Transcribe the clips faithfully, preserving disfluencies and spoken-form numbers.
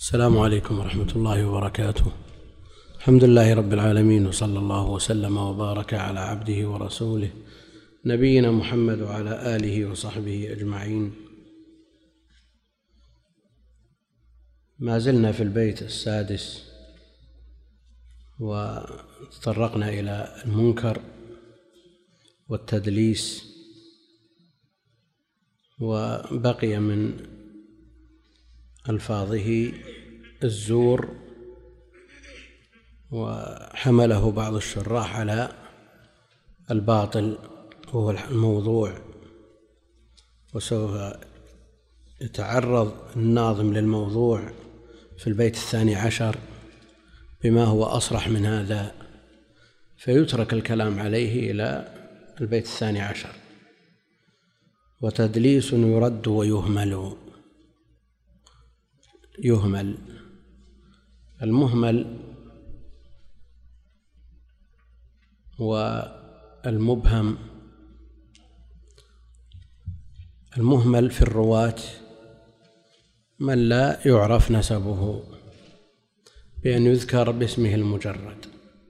السلام عليكم ورحمة الله وبركاته. الحمد لله رب العالمين، وصلى الله وسلم وبارك على عبده ورسوله نبينا محمد وعلى آله وصحبه أجمعين. ما زلنا في البيت السادس وتطرقنا إلى المنكر والتدليس، وبقي من ألفاظه الزور، وحمله بعض الشراح على الباطل وهو الموضوع، وسوف يتعرض الناظم للموضوع في البيت الثاني عشر بما هو أصرح من هذا، فيترك الكلام عليه إلى البيت الثاني عشر. وتدليس يرد ويهمل. يهمل المهمل والمبهم. المهمل في الرواة من لا يعرف نسبه بأن يذكر باسمه المجرد،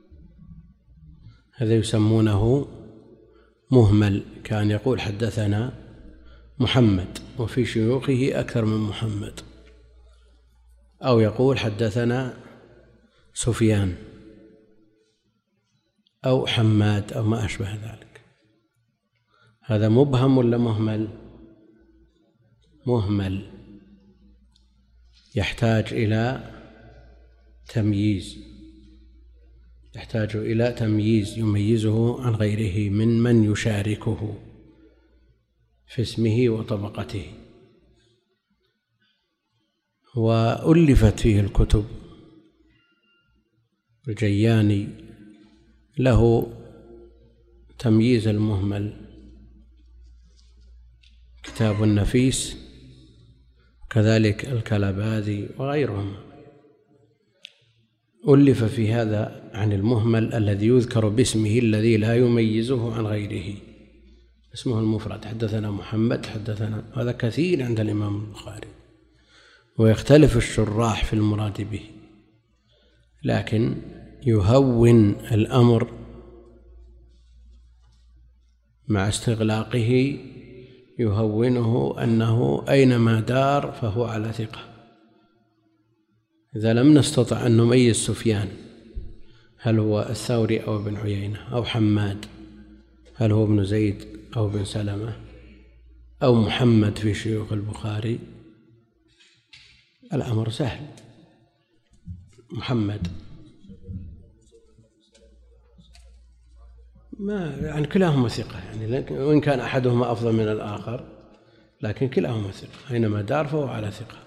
هذا يسمونه مهمل. كان يقول حدثنا محمد وفي شيوخه أكثر من محمد، أو يقول حدثنا سفيان أو حماد أو ما أشبه ذلك. هذا مبهم ولا مهمل؟ مهمل، يحتاج إلى تمييز، يحتاج إلى تمييز يميزه عن غيره من من يشاركه في اسمه وطبقته. وألفت فيه الكتب. الجياني له تمييز المهمل، كتاب النفيس، كذلك الكلباذي وغيرهم. ألف في هذا عن المهمل الذي يذكر باسمه الذي لا يميزه عن غيره، اسمه المفرد، حدثنا محمد حدثنا، هذا كثير عند الإمام البخاري، ويختلف الشراح في المراد به، لكن يهون الأمر مع استغلاقه، يهونه أنه أينما دار فهو على ثقة. إذا لم نستطع أن نميز سفيان هل هو الثوري أو ابن عيينة، أو حماد هل هو ابن زيد أو ابن سلمة، أو محمد في شيوخ البخاري، الأمر سهل. محمد ما يعني كلاهما ثقة، يعني وإن كان أحدهما أفضل من الآخر لكن كلاهما ثقة، أينما دار فهو على ثقة.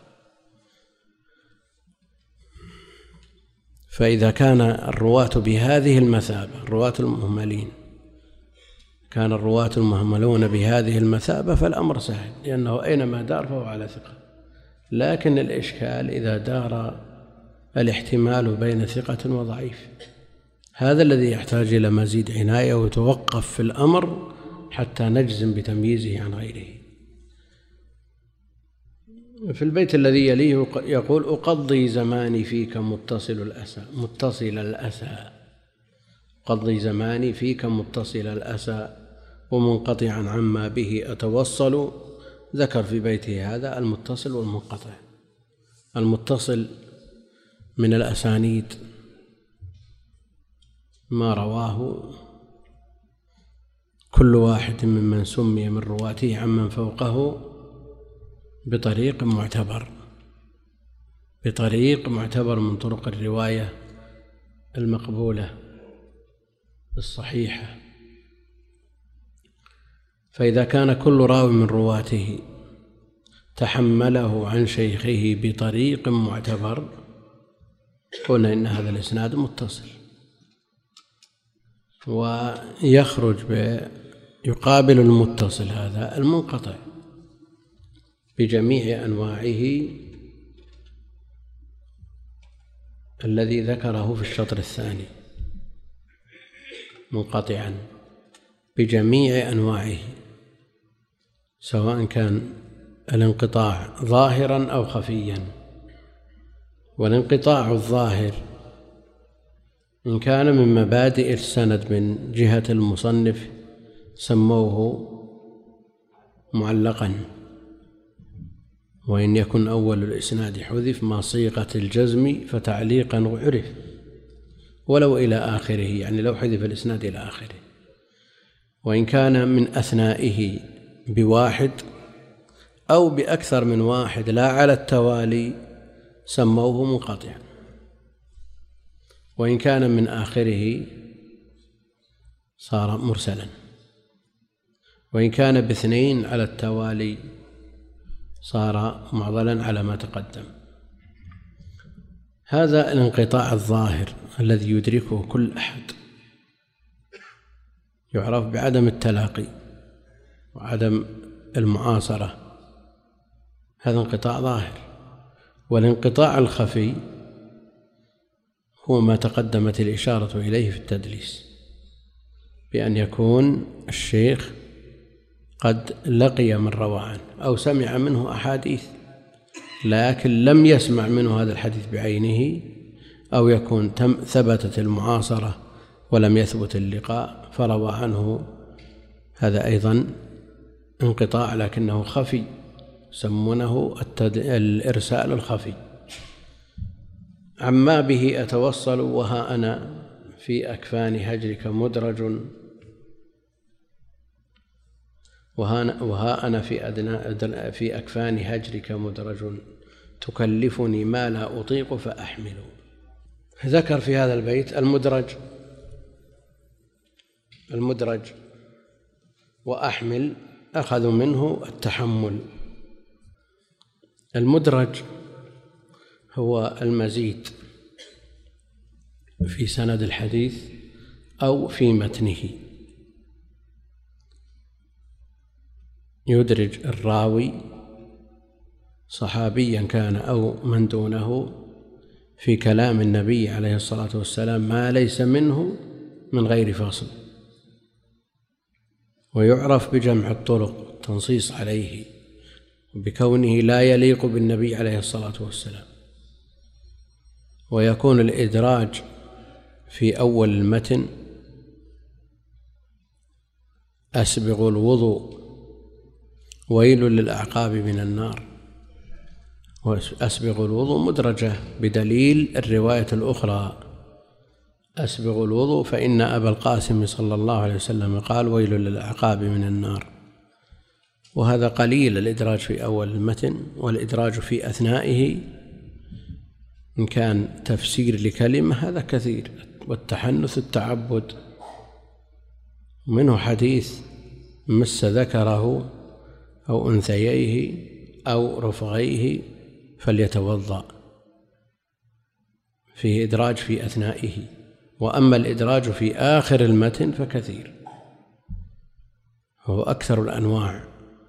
فإذا كان الرواة بهذه المثابة، الرواة المهملين، كان الرواة المهملون بهذه المثابة فالأمر سهل، لأنه أينما دار فهو على ثقة. لكن الإشكال إذا دار الاحتمال بين ثقة وضعيف، هذا الذي يحتاج إلى مزيد عناية، وتوقف في الأمر حتى نجزم بتمييزه عن غيره. في البيت الذي يليه يقول: أقضي زماني فيك متصل الأسى متصل الأسى أقضي زماني فيك متصل الأسى ومنقطعا عما به أتوصل. ذكر في بيته هذا المتصل والمنقطع. المتصل من الأسانيد ما رواه كل واحد ممن سمي من رواته عمن فوقه بطريق معتبر بطريق معتبر من طرق الرواية المقبولة الصحيحة. فإذا كان كل راوي من رواته تحمله عن شيخه بطريق معتبر قلنا إن هذا الإسناد متصل. ويخرج يقابل المتصل هذا المنقطع بجميع أنواعه الذي ذكره في الشطر الثاني، منقطعا بجميع أنواعه، سواء كان الانقطاع ظاهرا أو خفيا، والانقطاع الظاهر إن كان من مبادئ السند من جهة المصنف سموه معلقا، وإن يكن أول الإسناد حذف ما صيغة الجزم فتعليقا عرف ولو إلى آخره، يعني لو حذف الإسناد إلى آخره. وإن كان من أثنائه بواحد أو بأكثر من واحد لا على التوالي سموه منقطعا. وإن كان من آخره صار مرسلا. وإن كان باثنين على التوالي صار معضلا على ما تقدم. هذا الانقطاع الظاهر الذي يدركه كل أحد يعرف بعدم التلاقي وعدم المعاصرة، هذا انقطاع ظاهر. والانقطاع الخفي هو ما تقدمت الإشارة إليه في التدليس، بأن يكون الشيخ قد لقي من روى عنه أو سمع منه أحاديث لكن لم يسمع منه هذا الحديث بعينه، أو يكون ثبتت المعاصرة ولم يثبت اللقاء فروى عنه، هذا أيضا انقطاع لكنه خفي، يسمونه الإرسال الخفي. عما به أتوصل وها أنا في أكفان هجرك مدرج، وها أنا في أدنى في أكفان هجرك مدرج تكلفني ما لا أطيق فأحمل. ذكر في هذا البيت المدرج المدرج وأحمل أخذوا منه التحمل. المدرج هو المزيد في سند الحديث أو في متنه، يدرج الراوي صحابيا كان أو من دونه في كلام النبي عليه الصلاة والسلام ما ليس منه من غير فاصل، ويعرف بجمع الطرق تنصيص عليه بكونه لا يليق بالنبي عليه الصلاة والسلام. ويكون الإدراج في أول المتن أسبغ الوضوء ويل للأعقاب من النار، وأسبغ الوضوء مدرجة بدليل الرواية الأخرى أسبغ الوضوء فإن أبا القاسم صلى الله عليه وسلم قال ويل للأعقاب من النار. وهذا قليل الإدراج في أول المتن، والإدراج في أثنائه إن كان تفسير لكلمة هذا كثير، والتحنث التعبد. منه حديث مس ذكره أو أنثييه أو رفغيه فليتوضأ، فيه إدراج في أثنائه. وأما الإدراج في آخر المتن فكثير، هو أكثر الأنواع.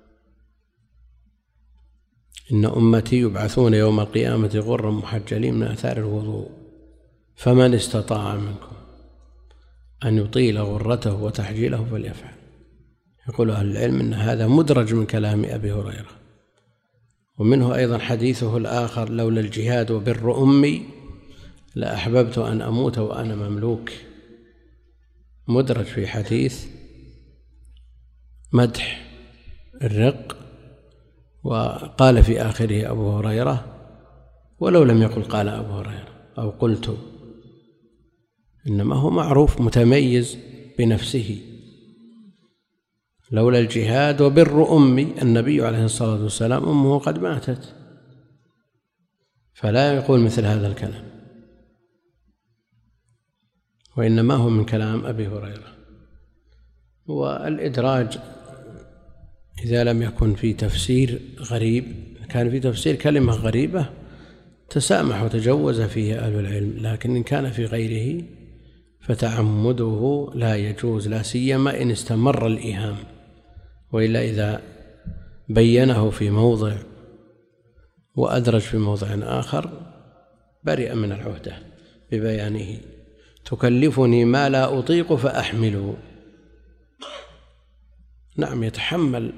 إن أمتي يبعثون يوم القيامة غرا محجلين من آثار الوضوء فمن استطاع منكم أن يطيل غرته وتحجيله فليفعل. يقول أهل العلم أن هذا مدرج من كلام أبي هريرة. ومنه أيضا حديثه الآخر لولا الجهاد وبر أمي لأحببت أن أموت وأنا مملوك، مدرج في حديث مدح الرق، وقال في آخره أبو هريرة ولو لم يقل قال أبو هريرة أو قلت، إنما هو معروف متميز بنفسه. لولا الجهاد وبر أمي، النبي عليه الصلاة والسلام أمه قد ماتت، فلا يقول مثل هذا الكلام، وإنما هو من كلام أبي هريرة. والإدراج إذا لم يكن في تفسير غريب، كان في تفسير كلمة غريبة تسامح وتجوز فيه أهل العلم، لكن إن كان في غيره فتعمده لا يجوز، لا سيما إن استمر الإيهام، وإلا إذا بينه في موضع وأدرج في موضع آخر برئ من العهدة ببيانه. تكلفني ما لا أطيق فأحمله. نعم، يتحمل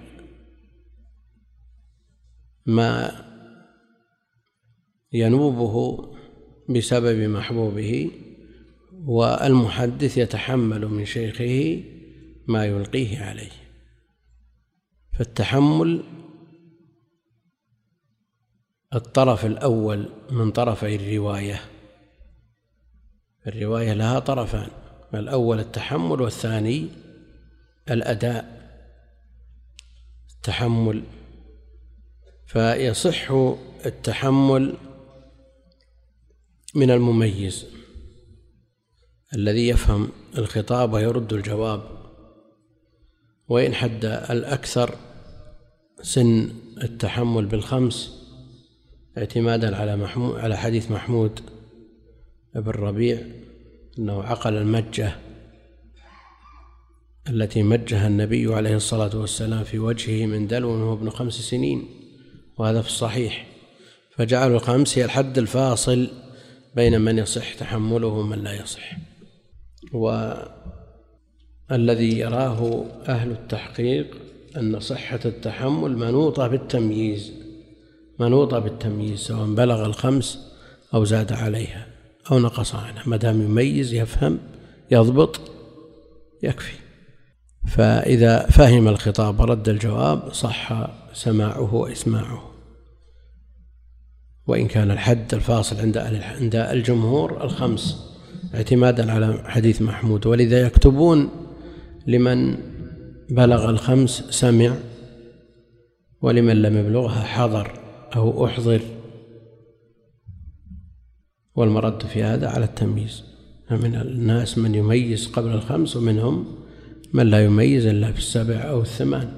ما ينوبه بسبب محبوبه، والمحدث يتحمل من شيخه ما يلقيه عليه. فالتحمل الطرف الأول من طرفي الرواية. الرواية لها طرفان، الأول التحمل والثاني الأداء. التحمل فيصح التحمل من المميز الذي يفهم الخطاب ويرد الجواب، وإن حد الأكثر سن التحمل بالخمس اعتمادا على محمود على حديث محمود بن ربيع أنه عقل المجة التي مجها النبي عليه الصلاة والسلام في وجهه من دلو وهو ابن خمس سنين، وهذا في الصحيح، فجعلوا الخمس هي الحد الفاصل بين من يصح تحمله ومن لا يصح. والذي يراه أهل التحقيق أن صحة التحمل منوطة بالتمييز، منوطة بالتمييز سواء بلغ الخمس أو زاد عليها أو نقص عنها، ما دام يميز يفهم يضبط يكفي. فإذا فهم الخطاب ورد الجواب صح سماعه وإسماعه، وإن كان الحد الفاصل عند عند الجمهور الخمس اعتمادا على حديث محمود، ولذا يكتبون لمن بلغ الخمس سمع، ولمن لم يبلغها حضر أو أحضر، والمرد في هذا على التمييز. من الناس من يميز قبل الخمس، ومنهم من لا يميز إلا في السبع أو الثمان.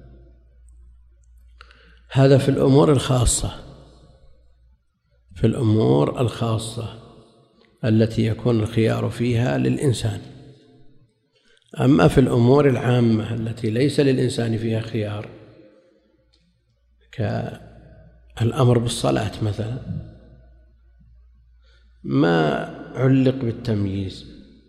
هذا في الأمور الخاصة، في الأمور الخاصة التي يكون الخيار فيها للإنسان. أما في الأمور العامة التي ليس للإنسان فيها خيار، كالأمر بالصلاة مثلا، ما علق بالتمييز،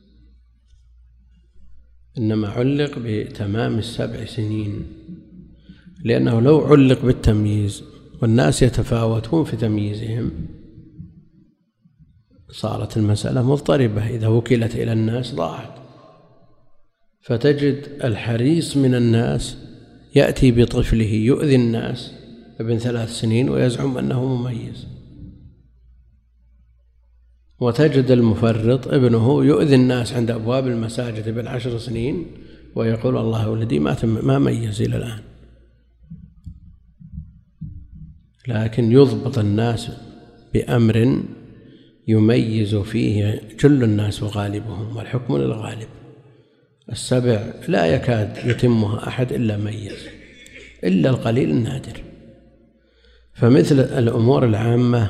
إنما علق بتمام السبع سنين، لأنه لو علق بالتمييز والناس يتفاوتون في تمييزهم صارت المسألة مضطربة، إذا وكلت إلى الناس ضاعت. فتجد الحريص من الناس يأتي بطفله يؤذي الناس ابن ثلاث سنين ويزعم أنه مميز، وتجد المفرط ابنه يؤذي الناس عند أبواب المساجد ابن عشر سنين ويقول الله ولدي ما ما ميز إلى الآن. لكن يضبط الناس بأمر يميز فيه جل الناس وغالبهم، والحكم للغالب. السبع لا يكاد يتمها أحد إلا ميز، إلا القليل النادر. فمثل الأمور العامة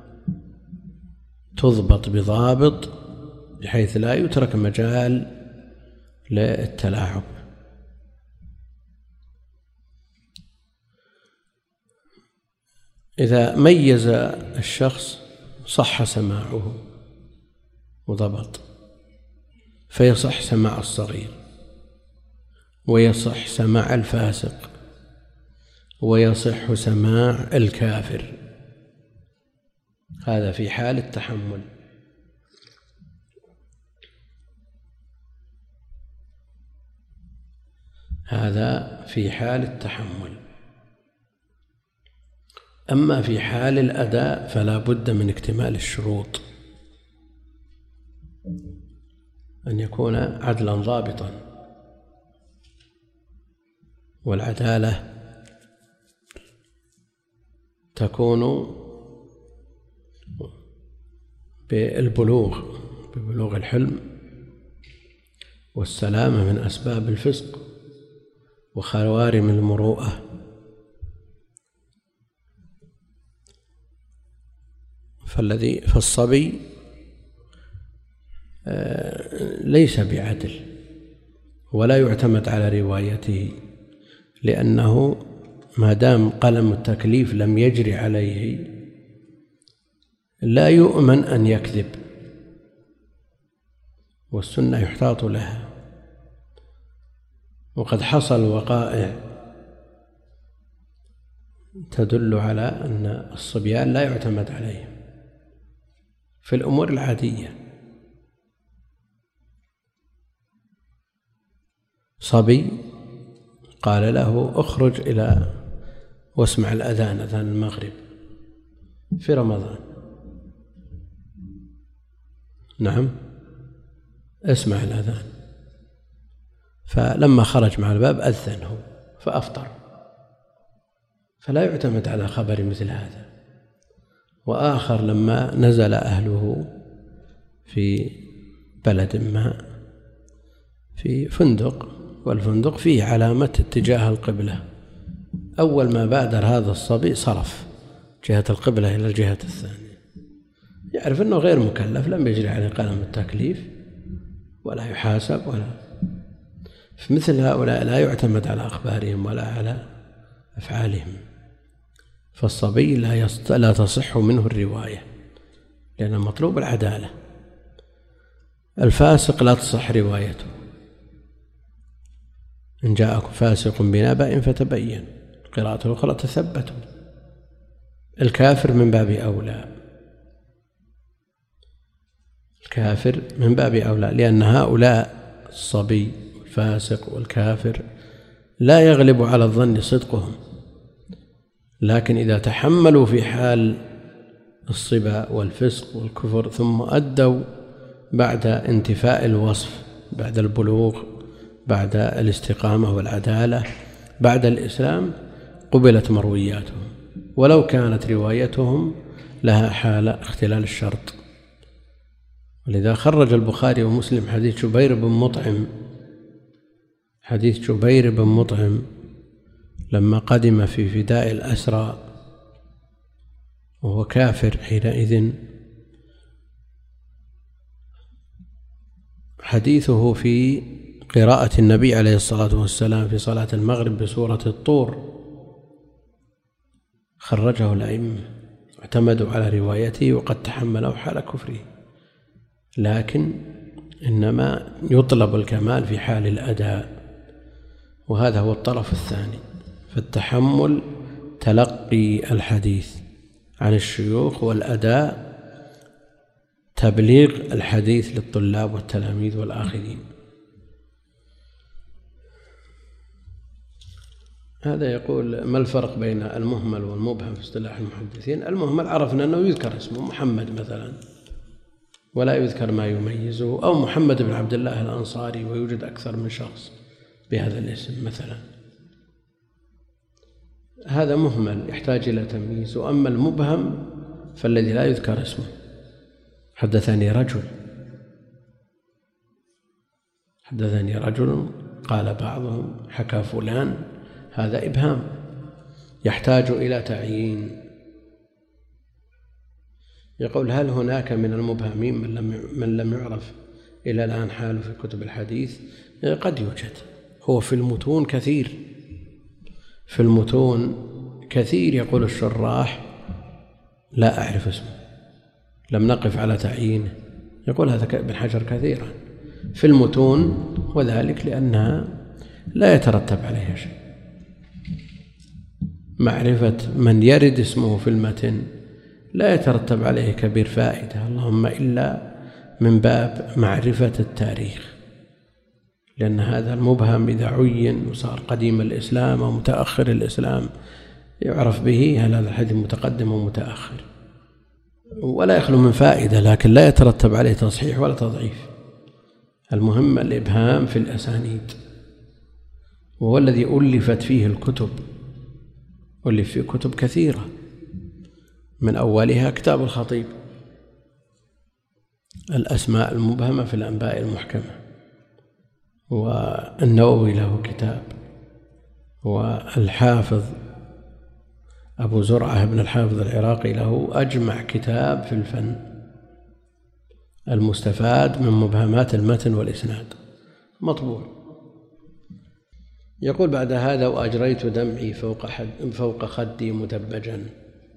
تضبط بضابط بحيث لا يترك مجال للتلاعب. إذا ميز الشخص صح سماعه وضبط، فيصح سماع الصغير، ويصح سماع الفاسق، ويصح سماع الكافر. هذا في حال التحمل. هذا في حال التحمل. أما في حال الأداء فلا بد من اكتمال الشروط، أن يكون عدلا ضابطا، والعدالة تكون بالبلوغ، ببلوغ الحلم، والسلامة من أسباب الفسق وخوارم المروءة. فالذي فالصبي ليس بعدل ولا يعتمد على روايته، لأنه ما دام قلم التكليف لم يجري عليه لا يؤمن أن يكذب، والسنة يحتاط لها. وقد حصل وقائع تدل على أن الصبيان لا يعتمد عليهم، في الأمور العادية. صبي قال له اخرج إلى واسمع الأذان، أذان المغرب في رمضان. نعم، اسمع الأذان. فلما خرج مع الباب أذنه فأفطر. فلا يعتمد على خبر مثل هذا. وآخر لما نزل أهله في بلد ما في فندق، والفندق فيه علامة اتجاه القبلة، أول ما بادر هذا الصبي صرف جهة القبلة إلى الجهة الثانية، يعرف أنه غير مكلف، لم يجري عليه قلم التكليف ولا يحاسب ولا. فمثل هؤلاء لا يعتمد على أخبارهم ولا على أفعالهم. فالصبي لا, يست... لا تصح منه الرواية، لأن المطلوب العدالة. الفاسق لا تصح روايته، إن جاءكم فاسق بنبأ فتبين. القراءة الأخرى تثبتوا. الكافر من باب أولى، الكافر من باب أولى، لأن هؤلاء الصبي والفاسق والكافر لا يغلب على الظن صدقهم، لكن إذا تحملوا في حال الصبا والفسق والكفر ثم أدوا بعد انتفاء الوصف، بعد البلوغ، بعد الاستقامة والعدالة، بعد الإسلام، قبلت مروياتهم ولو كانت روايتهم لها حال اختلال الشرط. ولذا خرج البخاري ومسلم حديث جبير بن مطعم، حديث جبير بن مطعم لما قدم في فداء الأسرى وهو كافر حينئذ، حديثه في قراءة النبي عليه الصلاة والسلام في صلاة المغرب بسورة الطور، خرجه الأئمة واعتمدوا على روايته وقد تحمله حال كفره، لكن إنما يطلب الكمال في حال الأداء، وهذا هو الطرف الثاني. فالتحمل تلقي الحديث عن الشيوخ، والأداء تبليغ الحديث للطلاب والتلاميذ والآخرين. هذا يقول: ما الفرق بين المهمل والمبهم في اصطلاح المحدثين؟ المهمل عرفنا أنه يذكر اسمه محمد مثلا ولا يذكر ما يميزه، أو محمد بن عبد الله الأنصاري ويوجد أكثر من شخص بهذا الاسم مثلا، هذا مهمل يحتاج إلى تمييز. وأما المبهم فالذي لا يذكر اسمه، حدثني رجل حدثني رجل قال بعضهم حكى فلان، هذا إبهام يحتاج إلى تعيين. يقول: هل هناك من المبهمين من لم من لم يعرف إلى الآن حاله في كتب الحديث؟ قد يوجد، هو في المتون كثير، في المتون كثير. يقول الشراح: لا أعرف اسمه، لم نقف على تعيينه. يقول هذا ابن حجر كثيرا في المتون، وذلك لأنها لا يترتب عليها شيء. معرفة من يرد اسمه في المتن لا يترتب عليه كبير فائدة، اللهم إلا من باب معرفة التاريخ، لأن هذا المبهم إذا عين وصار قديم الإسلام أو متأخر الإسلام يعرف به هل هذا الحديث متقدم أو متأخر، ولا يخلو من فائدة، لكن لا يترتب عليه تصحيح ولا تضعيف. المهم الإبهام في الأسانيد، وهو الذي ألفت فيه الكتب، ألف فيه كتب كثيرة، من أولها كتاب الخطيب الأسماء المبهمة في الأنباء المحكمة، والنووي له كتاب، والحافظ أبو زرعة بن الحافظ العراقي له أجمع كتاب في الفن المستفاد من مبهمات المتن والإسناد، مطبوع. يقول بعد هذا: وأجريت دمعي فوق, فوق خدي مدبجا،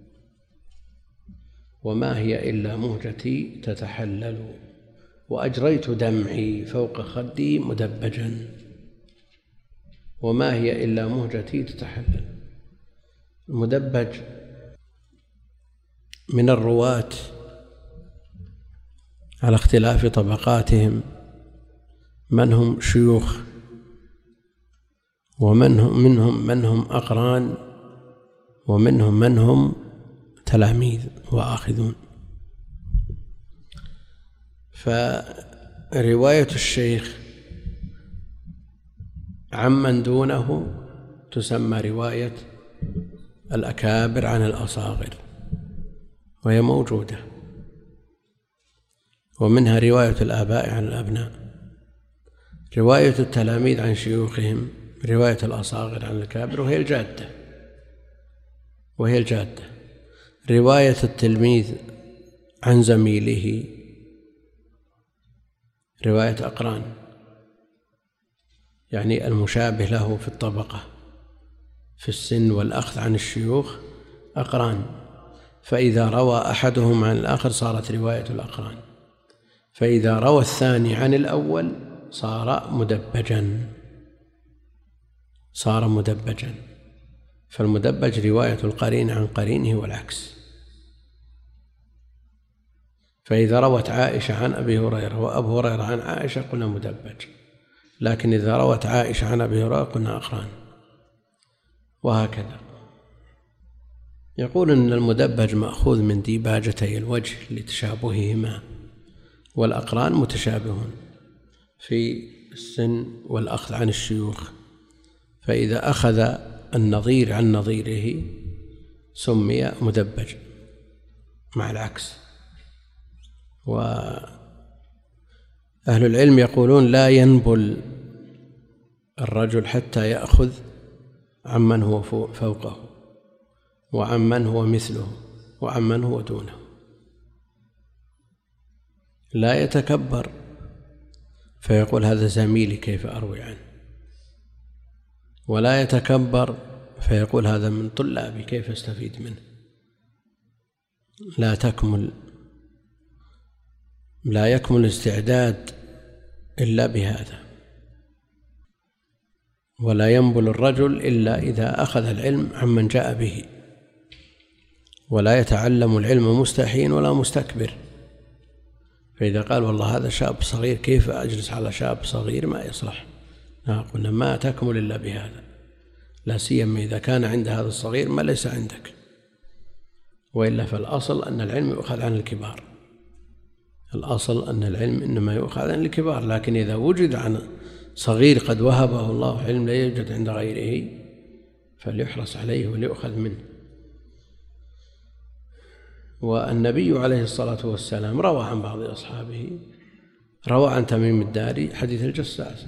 وما هي إلا مهجتي تتحلل. وأجريت دمعي فوق خدي مدبجا، وما هي إلا مهجتي تتحلل. المدبج من الرواة على اختلاف طبقاتهم، من هم شيوخ ومنهم منهم من هم أقران ومنهم من هم تلاميذ وآخذون. فرواية الشيخ عمن دونه تسمى رواية الأكابر عن الأصاغر، وهي موجودة، ومنها رواية الآباء عن الأبناء. رواية التلاميذ عن شيوخهم رواية الأصاغر عن الأكابر، وهي الجادة وهي الجادة رواية التلميذ عن زميله رواية أقران، يعني المشابه له في الطبقة في السن والأخذ عن الشيوخ أقران، فإذا روى أحدهم عن الآخر صارت رواية الأقران، فإذا روى الثاني عن الأول صار مدبجا صار مدبجا فالمدبج رواية القرين عن قرينه والعكس. فإذا روت عائشة عن أبي هريرة وأبو هريرة عن عائشة قلنا مدبج، لكن إذا روت عائشة عن أبي هريرة قلنا أقران، وهكذا. يقول إن المدبج مأخوذ من ديباجتي الوجه لتشابههما، والأقران متشابهون في السن والأخذ عن الشيوخ، فإذا أخذ النظير عن نظيره سمي مدبج مع العكس. وأهل العلم يقولون لا ينبل الرجل حتى يأخذ عمن هو فوقه وعمن هو مثله وعمن هو دونه، لا يتكبر فيقول هذا زميلي كيف أروي عنه، ولا يتكبر فيقول هذا من طلابي كيف أستفيد منه. لا تكمل لا يكمل الاستعداد إلا بهذا، ولا ينبل الرجل إلا إذا أخذ العلم عمن جاء به، ولا يتعلم العلم مستحين ولا مستكبر. فإذا قال والله هذا شاب صغير كيف أجلس على شاب صغير ما يصلح، قلنا ما تكمل إلا بهذا، لا سيما إذا كان عند هذا الصغير ما ليس عندك، وإلا فالأصل أن العلم يؤخذ عن الكبار، الأصل أن العلم إنما يؤخذ عن الكبار، لكن إذا وجد عن صغير قد وهبه الله علم لا يوجد عند غيره فليحرص عليه وليؤخذ منه. والنبي عليه الصلاة والسلام روى عن بعض أصحابه، روى عن تميم الداري حديث الجساسة،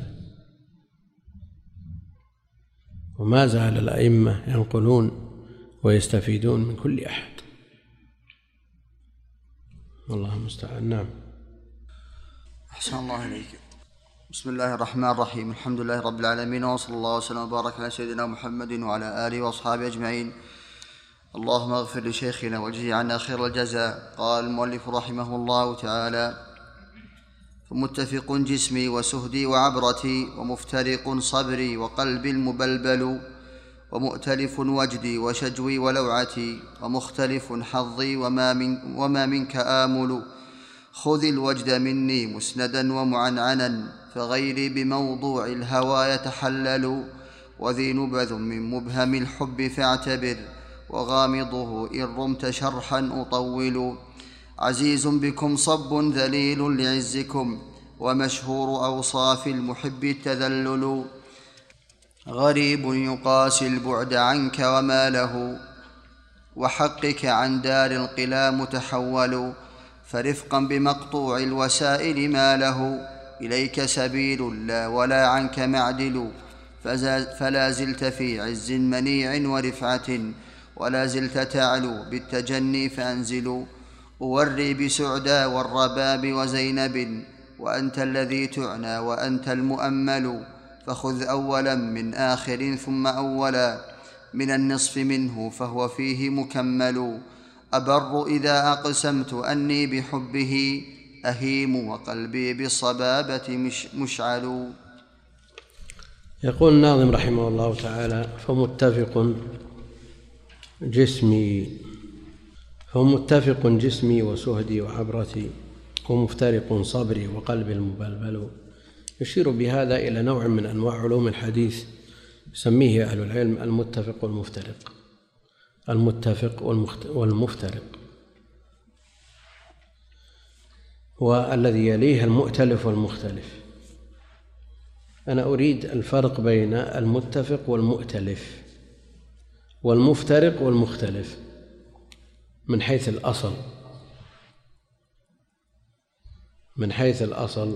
وما زال الأئمة ينقلون ويستفيدون من كل أحد، والله المستعان. نعم. أحسن الله إليك. بسم الله الرحمن الرحيم، الحمد لله رب العالمين، وصلى الله وسلم وبارك على سيدنا محمد وعلى آله وأصحابه أجمعين. اللهم اغفر لشيخنا واجزه عنا خير الجزاء. قال المؤلف رحمه الله تعالى: فمتفق جسمي وسهدي وعبرتي، ومفترق صبري وقلبي المبلبل، ومؤتلف وجدي وشجوي ولوعتي، ومختلف حظي وما, من وما منك آمل. خذ الوجد مني مسندا ومعنعنا، فغيري بموضوع الهوى يتحلل. وذي نبذ من مبهم الحب فاعتبر، وغامضه إن رمت شرحا أطول. عزيز بكم صب ذليل لعزكم، ومشهور أوصاف المحب التذلل. غريب يقاسي البعد عنك وما له، وحقك عن دار القلا متحول. فرفقا بمقطوع الوسائل ما له إليك سبيل لا ولا عنك معدل. فلا زلت في عز منيع ورفعة، ولا زلت تعلو بالتجني فأنزل. أوري بسعدى والرباب وزينب، وأنت الذي تعنى وأنت المؤمل. فخذ أولا من آخر ثم أولا، من النصف منه فهو فيه مكمل. أبر إذا أقسمت أني بحبه أهيم، وقلبي بالصبابة مش مشعل. يقول الناظم رحمه الله تعالى: فمتفق جسمي فمتفق جسمي وسهدي وعبرتي، ومفترق صبري وقلبي المبلبل، يشير بهذا إلى نوع من أنواع علوم الحديث يسميه أهل العلم المتفق والمفترق. المتفق والمفترق، والذي يليه المؤتلف والمختلف. أنا أريد الفرق بين المتفق والمؤتلف والمفترق والمختلف من حيث الأصل. من حيث الأصل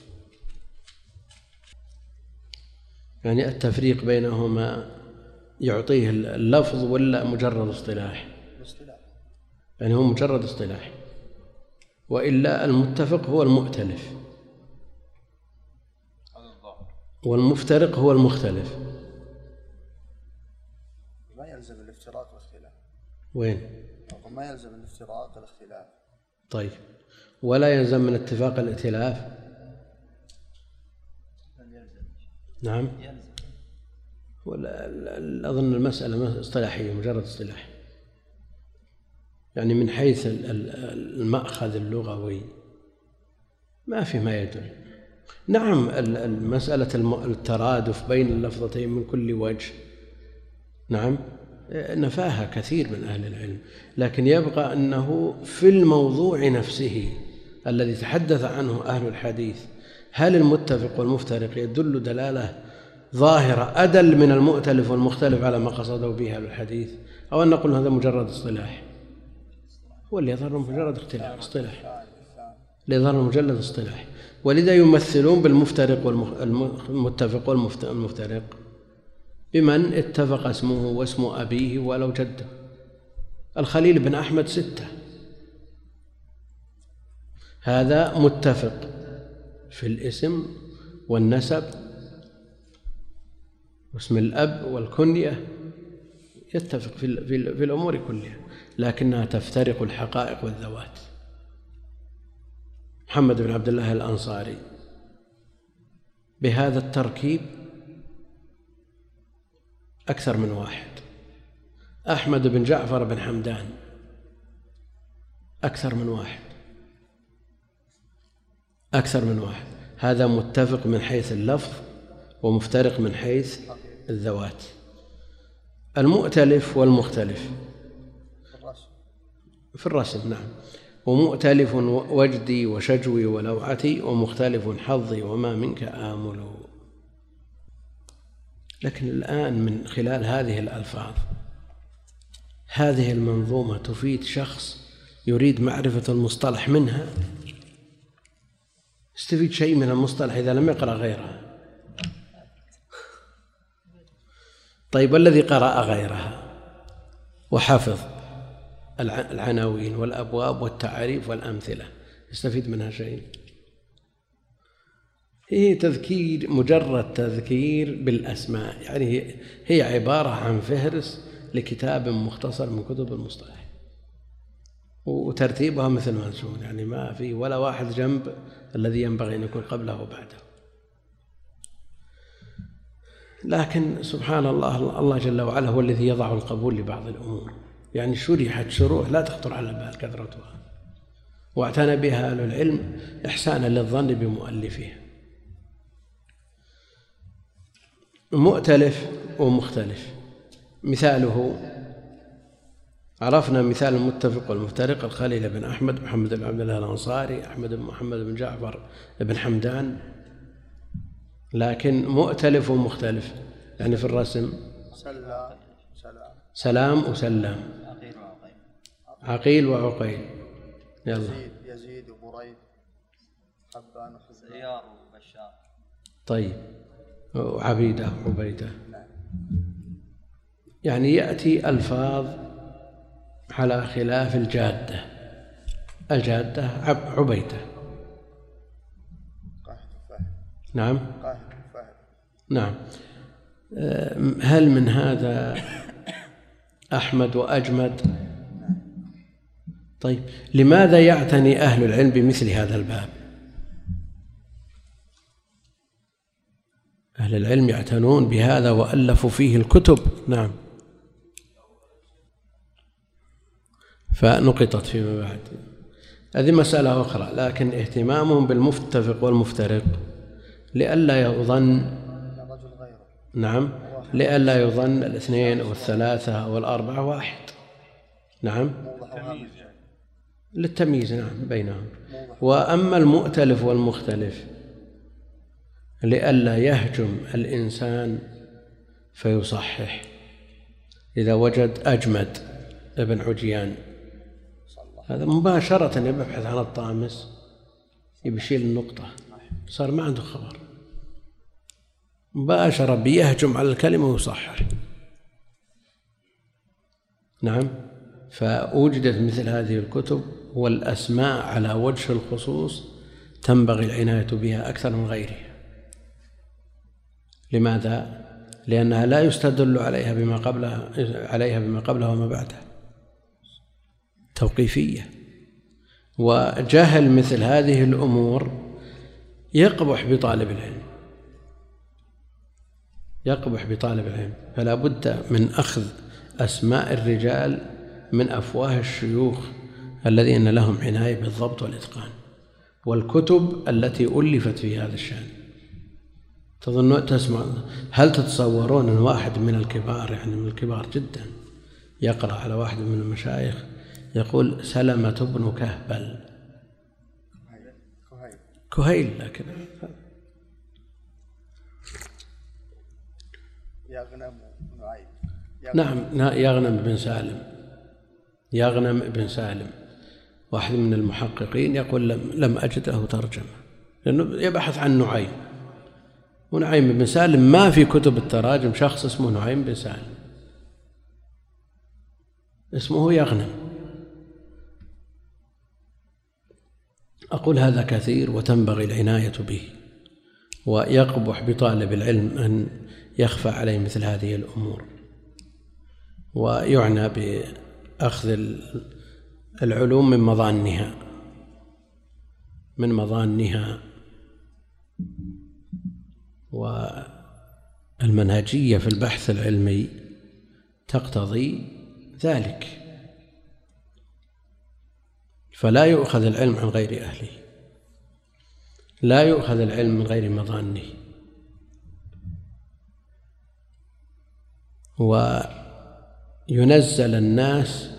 يعني التفريق بينهما يعطيه اللفظ ولا مجرد اصطلاح؟ يعني هو مجرد اصطلاح، وإلا المتفق هو المؤتلف والمفترق هو المختلف. ما يلزم الافتراق والاختلاف. وين؟ ما يلزم الافتراق والاختلاف. طيب، ولا يلزم من اتفاق الائتلاف؟ نعم، ولا أظن المسألة اصطلاحية، مجرد اصطلاح، يعني من حيث المأخذ اللغوي ما في ما يدل. نعم، المسألة الترادف بين اللفظتين من كل وجه، نعم، نفاها كثير من أهل العلم، لكن يبقى أنه في الموضوع نفسه الذي تحدث عنه أهل الحديث، هل المتفق والمفترق يدل دلالة ظاهرة أدل من المؤتلف والمختلف على ما قصده به أهل الحديث، أو أن نقول هذا مجرد اصطلاح؟ هو اللي يظهر مجرد اختلاف اصطلاح، اللي يظهر مجرد اصطلاح. ولذا يمثلون بالمفترق والمتفق والمفترق بمن اتفق اسمه واسم أبيه ولو جده. الخليل بن أحمد ستة، هذا متفق في الاسم والنسب واسم الأب والكنية، يتفق في, في, في الأمور كلها، لكنها تفترق الحقائق والذوات. محمد بن عبد الله الأنصاري بهذا التركيب أكثر من واحد. أحمد بن جعفر بن حمدان أكثر من واحد، أكثر من واحد. هذا متفق من حيث اللفظ ومفترق من حيث الذوات. المؤتلف والمختلف في الرسم، نعم، ومؤتلف وجدي وشجوي ولوعتي، ومختلف حظي وما منك آمل. لكن الآن من خلال هذه الألفاظ، هذه المنظومة تفيد شخص يريد معرفة المصطلح منها، يستفيد شيء من المصطلح إذا لم يقرأ غيرها. طيب، والذي قرأ غيرها وحفظ العناوين والأبواب والتعاريف والأمثلة يستفيد منها شيء؟ هي تذكير، مجرد تذكير بالأسماء، يعني هي عبارة عن فهرس لكتاب مختصر من كتب المصطلح، وترتيبها مثل ما نشوف، يعني ما في ولا واحد جنب الذي ينبغي أن يكون قبله وبعده. لكن سبحان الله، الله جل وعلا هو الذي يضع القبول لبعض الأمور، يعني شرحت شروح لا تخطر على البال كثرتها، واعتنى بها أهل العلم إحسانا للظن بمؤلفها. مؤتلف ومختلف، مثاله عرفنا مثال المتفق والمفترق: الخليل بن أحمد، محمد بن عبد الله الأنصاري، أحمد بن محمد بن جعفر بن حمدان. لكن مؤتلف ومختلف يعني في الرسم سلام سلام وسلام، عقيل وعقيل. يلا، يزيد وبريد، حبان وحزام وبشار. طيب، وعبيدة وعبيدة. يعني يأتي ألفاظ على خلاف الجادة. الجادة عبيدة، نعم نعم. هل من هذا أحمد وأجمد؟ طيب، لماذا يعتني أهل العلم بمثل هذا الباب؟ أهل العلم يعتنون بهذا وألفوا فيه الكتب، نعم، فنقطت فيما بعد. هذه مسألة أخرى، لكن اهتمامهم بالمتفق والمفترق لئلا يظن نعم لئلا يظن الاثنين أو الثلاثة أو الأربعة واحد. نعم للتمييز نعم بينهم. وأما المؤتلف والمختلف لئلا يهجم الإنسان فيصحح. إذا وجد أجمد ابن عجيان هذا مباشرة يبحث عن الطامس يبشيل النقطة، صار ما عنده خبر، مباشرة بيهجم على الكلمة ويصحح. نعم. فأوجدت مثل هذه الكتب والأسماء على وجه الخصوص تنبغي العناية بها أكثر من غيرها. لماذا؟ لأنها لا يستدل عليها بما قبلها عليها بما قبلها وما بعدها، توقيفية. وجهل مثل هذه الأمور يقبح بطالب العلم، يقبح بطالب العلم. فلا بد من أخذ أسماء الرجال من أفواه الشيوخ الذين لهم عناية بالضبط والإتقان، والكتب التي ألفت في هذا الشأن. تظن تسمع هل تتصورون أن واحد من الكبار يعني من الكبار جدا يقرأ على واحد من المشايخ يقول سلمة بن كهبل كهيل، لكن نعم يغنم بن سالم يغنم بن سالم واحد من المحققين يقول لم, لم أجد له ترجمة، لأنه يبحث عن نعيم، ونعيم بن سالم ما في كتب التراجم شخص اسمه نعيم بن سالم، اسمه يغنم. أقول هذا كثير وتنبغي العناية به، ويقبح بطالب العلم أن يخفى عليه مثل هذه الأمور، ويعنى بأخذ العلوم من مظانها من مظانها والمنهجية في البحث العلمي تقتضي ذلك، فلا يؤخذ العلم عن غير أهله، لا يؤخذ العلم من غير مظانه. وينزل الناس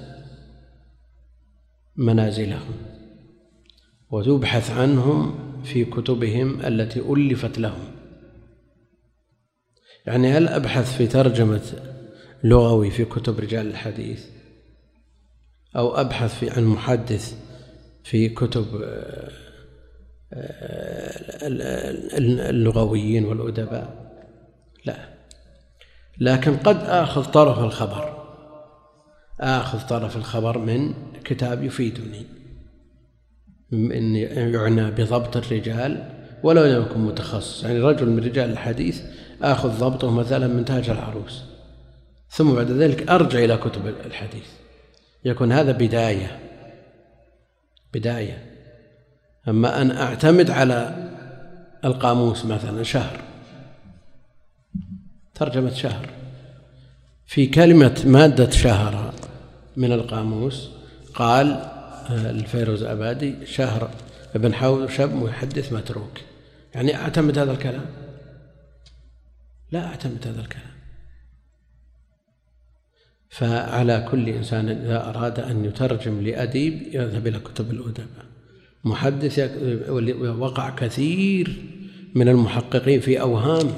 منازلهم وتبحث عنهم في كتبهم التي ألفت لهم. يعني هل أبحث في ترجمة لغوي في كتب رجال الحديث، أو أبحث في عن محدث في كتب اللغويين والأدباء؟ لا، لكن قد آخذ طرف الخبر آخذ طرف الخبر من كتاب يفيدني إن يعنى بضبط الرجال ولو لم يكن متخصص. يعني رجل من رجال الحديث آخذ ضبطه مثلا من تاج العروس، ثم بعد ذلك أرجع إلى كتب الحديث، يكون هذا بداية بداية. أما أن أعتمد على القاموس مثلا شهر، ترجمة شهر في كلمة مادة شهر من القاموس، قال الفيروز أبادي شهر ابن حوشب محدث متروك، يعني أعتمد هذا الكلام؟ لا أعتمد هذا الكلام. فعلى كل إنسان إذا أراد أن يترجم لأديب يذهب إلى كتب الأدباء. محدث وقع كثير من المحققين في أوهام،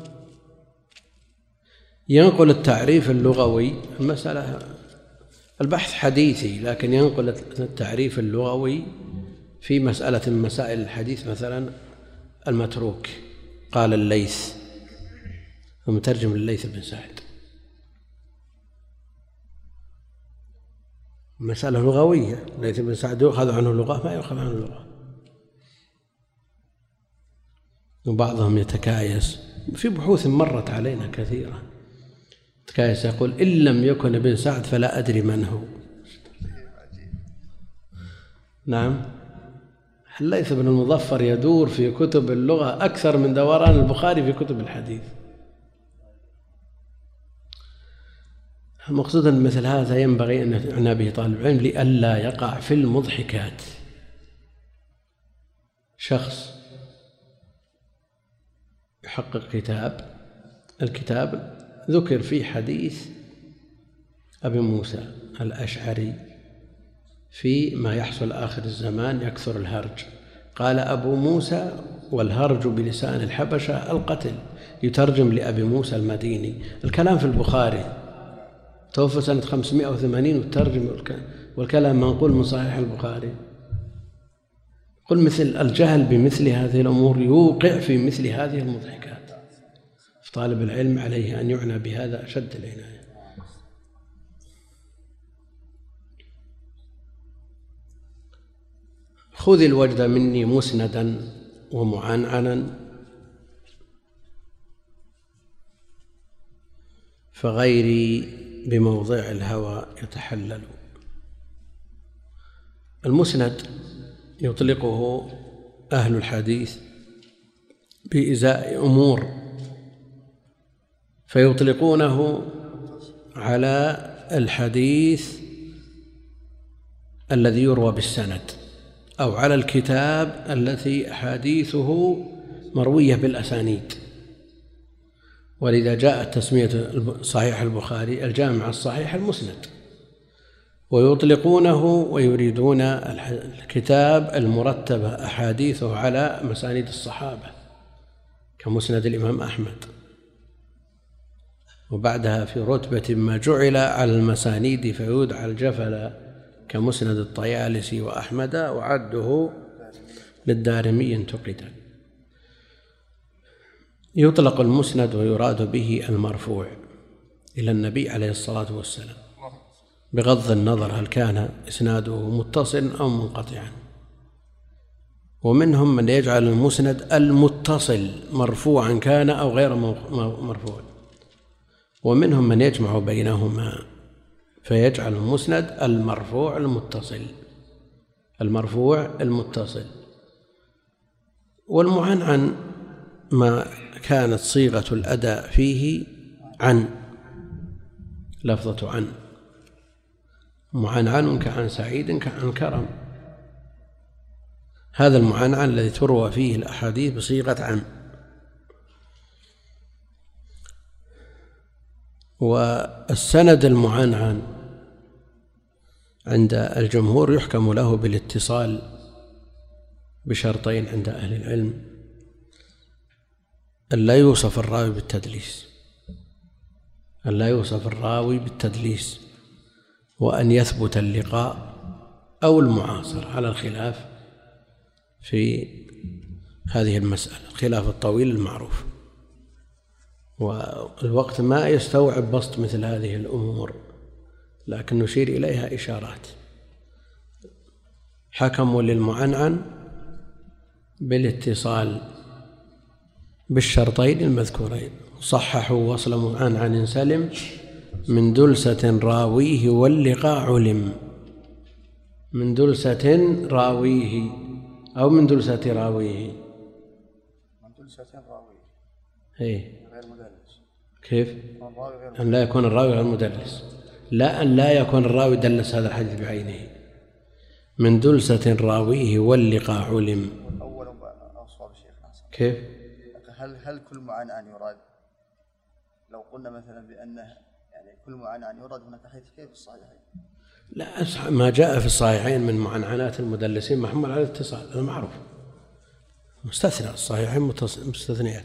ينقل التعريف اللغوي، المسألة البحث حديثي، لكن ينقل التعريف اللغوي في مسألة من مسائل الحديث، مثلا المتروك قال الليث، ومترجم الليث بن سعد، مسألة لغوية. الليث بن سعد يؤخذ عنه لغة ما يؤخذ عنه لغة، وبعضهم يتكايس في بحوث مرت علينا كثيرا، تكايس يقول إن لم يكن ابن سعد فلا أدري من هو. نعم، الليث بن المظفر يدور في كتب اللغة أكثر من دوران البخاري في كتب الحديث. المقصود أن مثل هذا ينبغي أن يعنى به طالب العلم لئلا يقع في المضحكات شخص يحقق كتاب، الكتاب ذكر فيه حديث أبي موسى الأشعري في ما يحصل آخر الزمان يكثر الهرج، قال أبو موسى والهرج بلسان الحبشة القتل، يترجم لأبي موسى المديني. الكلام في البخاري، توفى سنة خمسمائة وثمانين وترجم، والكلام منقول من صحيح البخاري. قل مثل الجهل بمثل هذه الأمور يوقع في مثل هذه المضحكات، طالب العلم عليه أن يعنى بهذا أشد العناية. خذ الوجد مني مسندا ومعنعنا، فغيري بموضع الهوى يتحلل. المسند يطلقه أهل الحديث بإزاء أمور، فيطلقونه على الحديث الذي يروى بالسند، أو على الكتاب التي أحاديثه مروية بالأسانيد. ولذا جاءت تسمية صحيح البخاري الجامع الصحيح المسند، ويطلقونه ويريدون الكتاب المرتبة أحاديثه على مسانيد الصحابة كمسند الإمام أحمد، وبعدها في رتبة ما جعل على المسانيد فيدعى الجفل كمسند الطيالسي وأحمد، وعده للدارمي انتقدا. يطلق المسند ويراد به المرفوع إلى النبي عليه الصلاة والسلام، بغض النظر هل كان إسناده متصل أو منقطعا. ومنهم من يجعل المسند المتصل مرفوعا كان أو غير مرفوع، ومنهم من يجمع بينهما فيجعل المسند المرفوع المتصل المرفوع المتصل والمعنعن ما كانت صيغة الأداء فيه عن، لفظة عن، معنعن كعن سعيد كعن كرم، هذا المعنعن الذي تروى فيه الأحاديث بصيغة عن. والسند المعنعن عند الجمهور يحكم له بالاتصال بشرطين عند أهل العلم: أن لا يوصف الراوي بالتدليس أن لا يوصف الراوي بالتدليس وأن يثبت اللقاء أو المعاصر، على الخلاف في هذه المسألة، الخلاف الطويل المعروف، والوقت ما يستوعب بسط مثل هذه الأمور، لكن نشير إليها إشارات. حكموا للمعنعن بالاتصال بالشرطين المذكورين، صححوا وصل معنعن سلم من دلسة راويه واللقاء علم، من دلسة راويه أو من دلسة راويه، من دلسة راويه إيه غير مدلس. كيف؟ أن لا يكون الراوي غير مدلس، لا أن لا يكون الراوي دلس هذا الحديث بعينه. من دلسة راويه واللقاء علم. أول أصواب شيخنا كيف؟ هل هل كل معنعن يراد؟ لو قلنا مثلا بأنه يعني كل معنعن يراد هناك حديث كيف الصحيحين؟ لا، ما جاء في الصحيحين من معنعنات المدلسين محمل على الاتصال، هذا معروف، مستثنى، الصحيحين مستثنيات.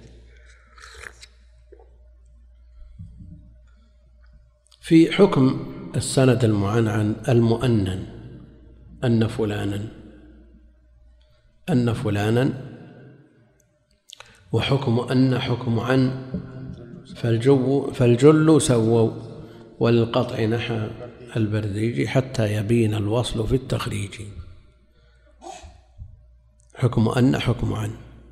في حكم السند المعنعن المؤنن أن فلانا أن فلانا وحكم أن حكم عن، فالجو فالجل سووا، والقطع نحى البرديجي حتى يبين الوصل في التخريج. حكم أن حكم عن.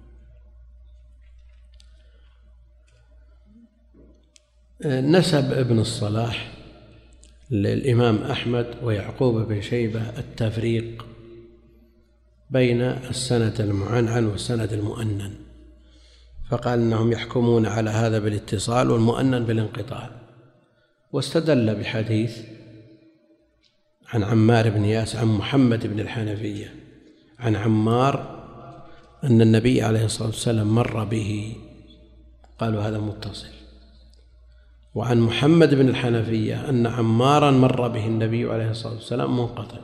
نسب ابن الصلاح للإمام أحمد ويعقوب بن شيبة التفريق بين السند المعنعن والسند المؤنن، فقال إنهم يحكمون على هذا بالاتصال والمؤنن بالانقطاع، واستدل بحديث عن عمار بن ياسر عن محمد بن الحنفية عن عمار أن النبي عليه الصلاة والسلام مر به، قالوا هذا متصل. وعن محمد بن الحنفية أن عمارا مر به النبي عليه الصلاة والسلام منقطع.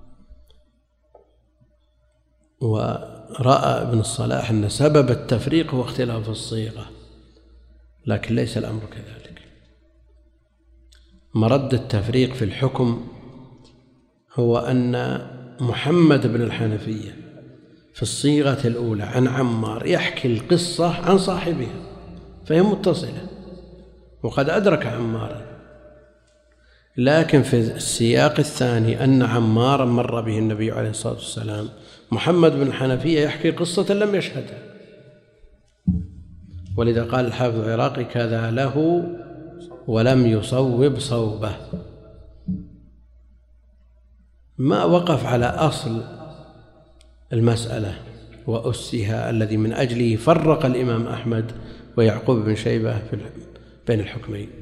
ورأى ابن الصلاح أن سبب التفريق هو اختلاف الصيغة، لكن ليس الأمر كذلك. مرد التفريق في الحكم هو أن محمد بن الحنفية في الصيغة الأولى عن عمار يحكي القصة عن صاحبها فهي متصلة وقد أدرك عمارا، لكن في السياق الثاني أن عمارا مر به النبي عليه الصلاة والسلام، محمد بن الحنفية يحكي قصة لم يشهدها، ولذا قال الحافظ العراقي كذا له ولم يصوب صوبه، ما وقف على أصل المسألة وأسها الذي من أجله فرق الإمام أحمد ويعقوب بن شيبة في بين الحكمين.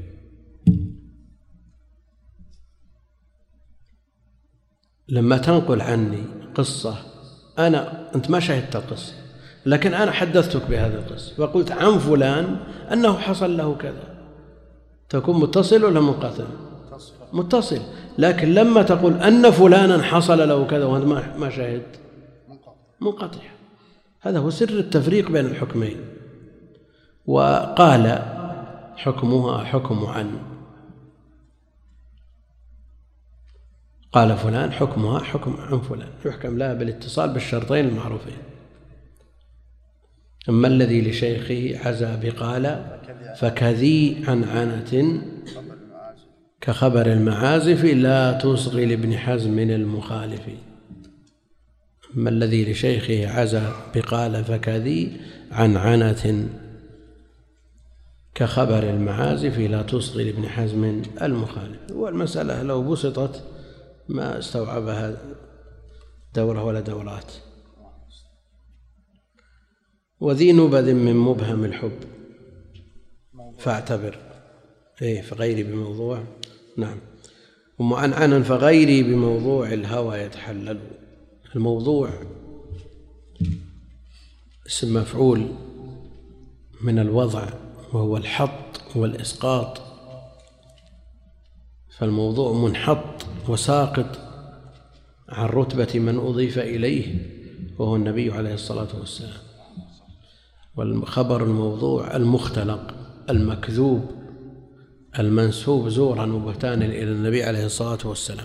لما تنقل عني قصة أنا أنت ما شاهدت القصة، لكن أنا حدثتك بهذه القصة وقلت عن فلان أنه حصل له كذا، تكون متصل ولا منقطع؟ متصل. لكن لما تقول أن فلانا حصل له كذا وأنت ما شاهدت منقطع. هذا هو سر التفريق بين الحكمين. وقال حكمها حكم عن، قال فلان حكمها حكم عن فلان، يحكم لها بالاتصال بالشرطين المعروفين. أما الذي لشيخه عزا بقال فكذي عن عنة كخبر المعازف لا تصغي لابن حزم المخالف. أما الذي لشيخه عزا بقال فكذي عن عنة كخبر المعازف لا تصغي لابن حزم المخالف. والمسألة لو بسطت ما استوعبها دورة ولا دورات. وذي نبذ من مبهم الحب فاعتبر إيه فغيري بموضوع، نعم، ومعنعنا فغيري بموضوع الهوى يتحلل. الموضوع اسم مفعول من الوضع وهو الحط والإسقاط، فالموضوع منحط وساقط عن رتبة من أضيف إليه وهو النبي عليه الصلاة والسلام. والخبر الموضوع المختلق المكذوب المنسوب زورا وبهتانا إلى النبي عليه الصلاة والسلام.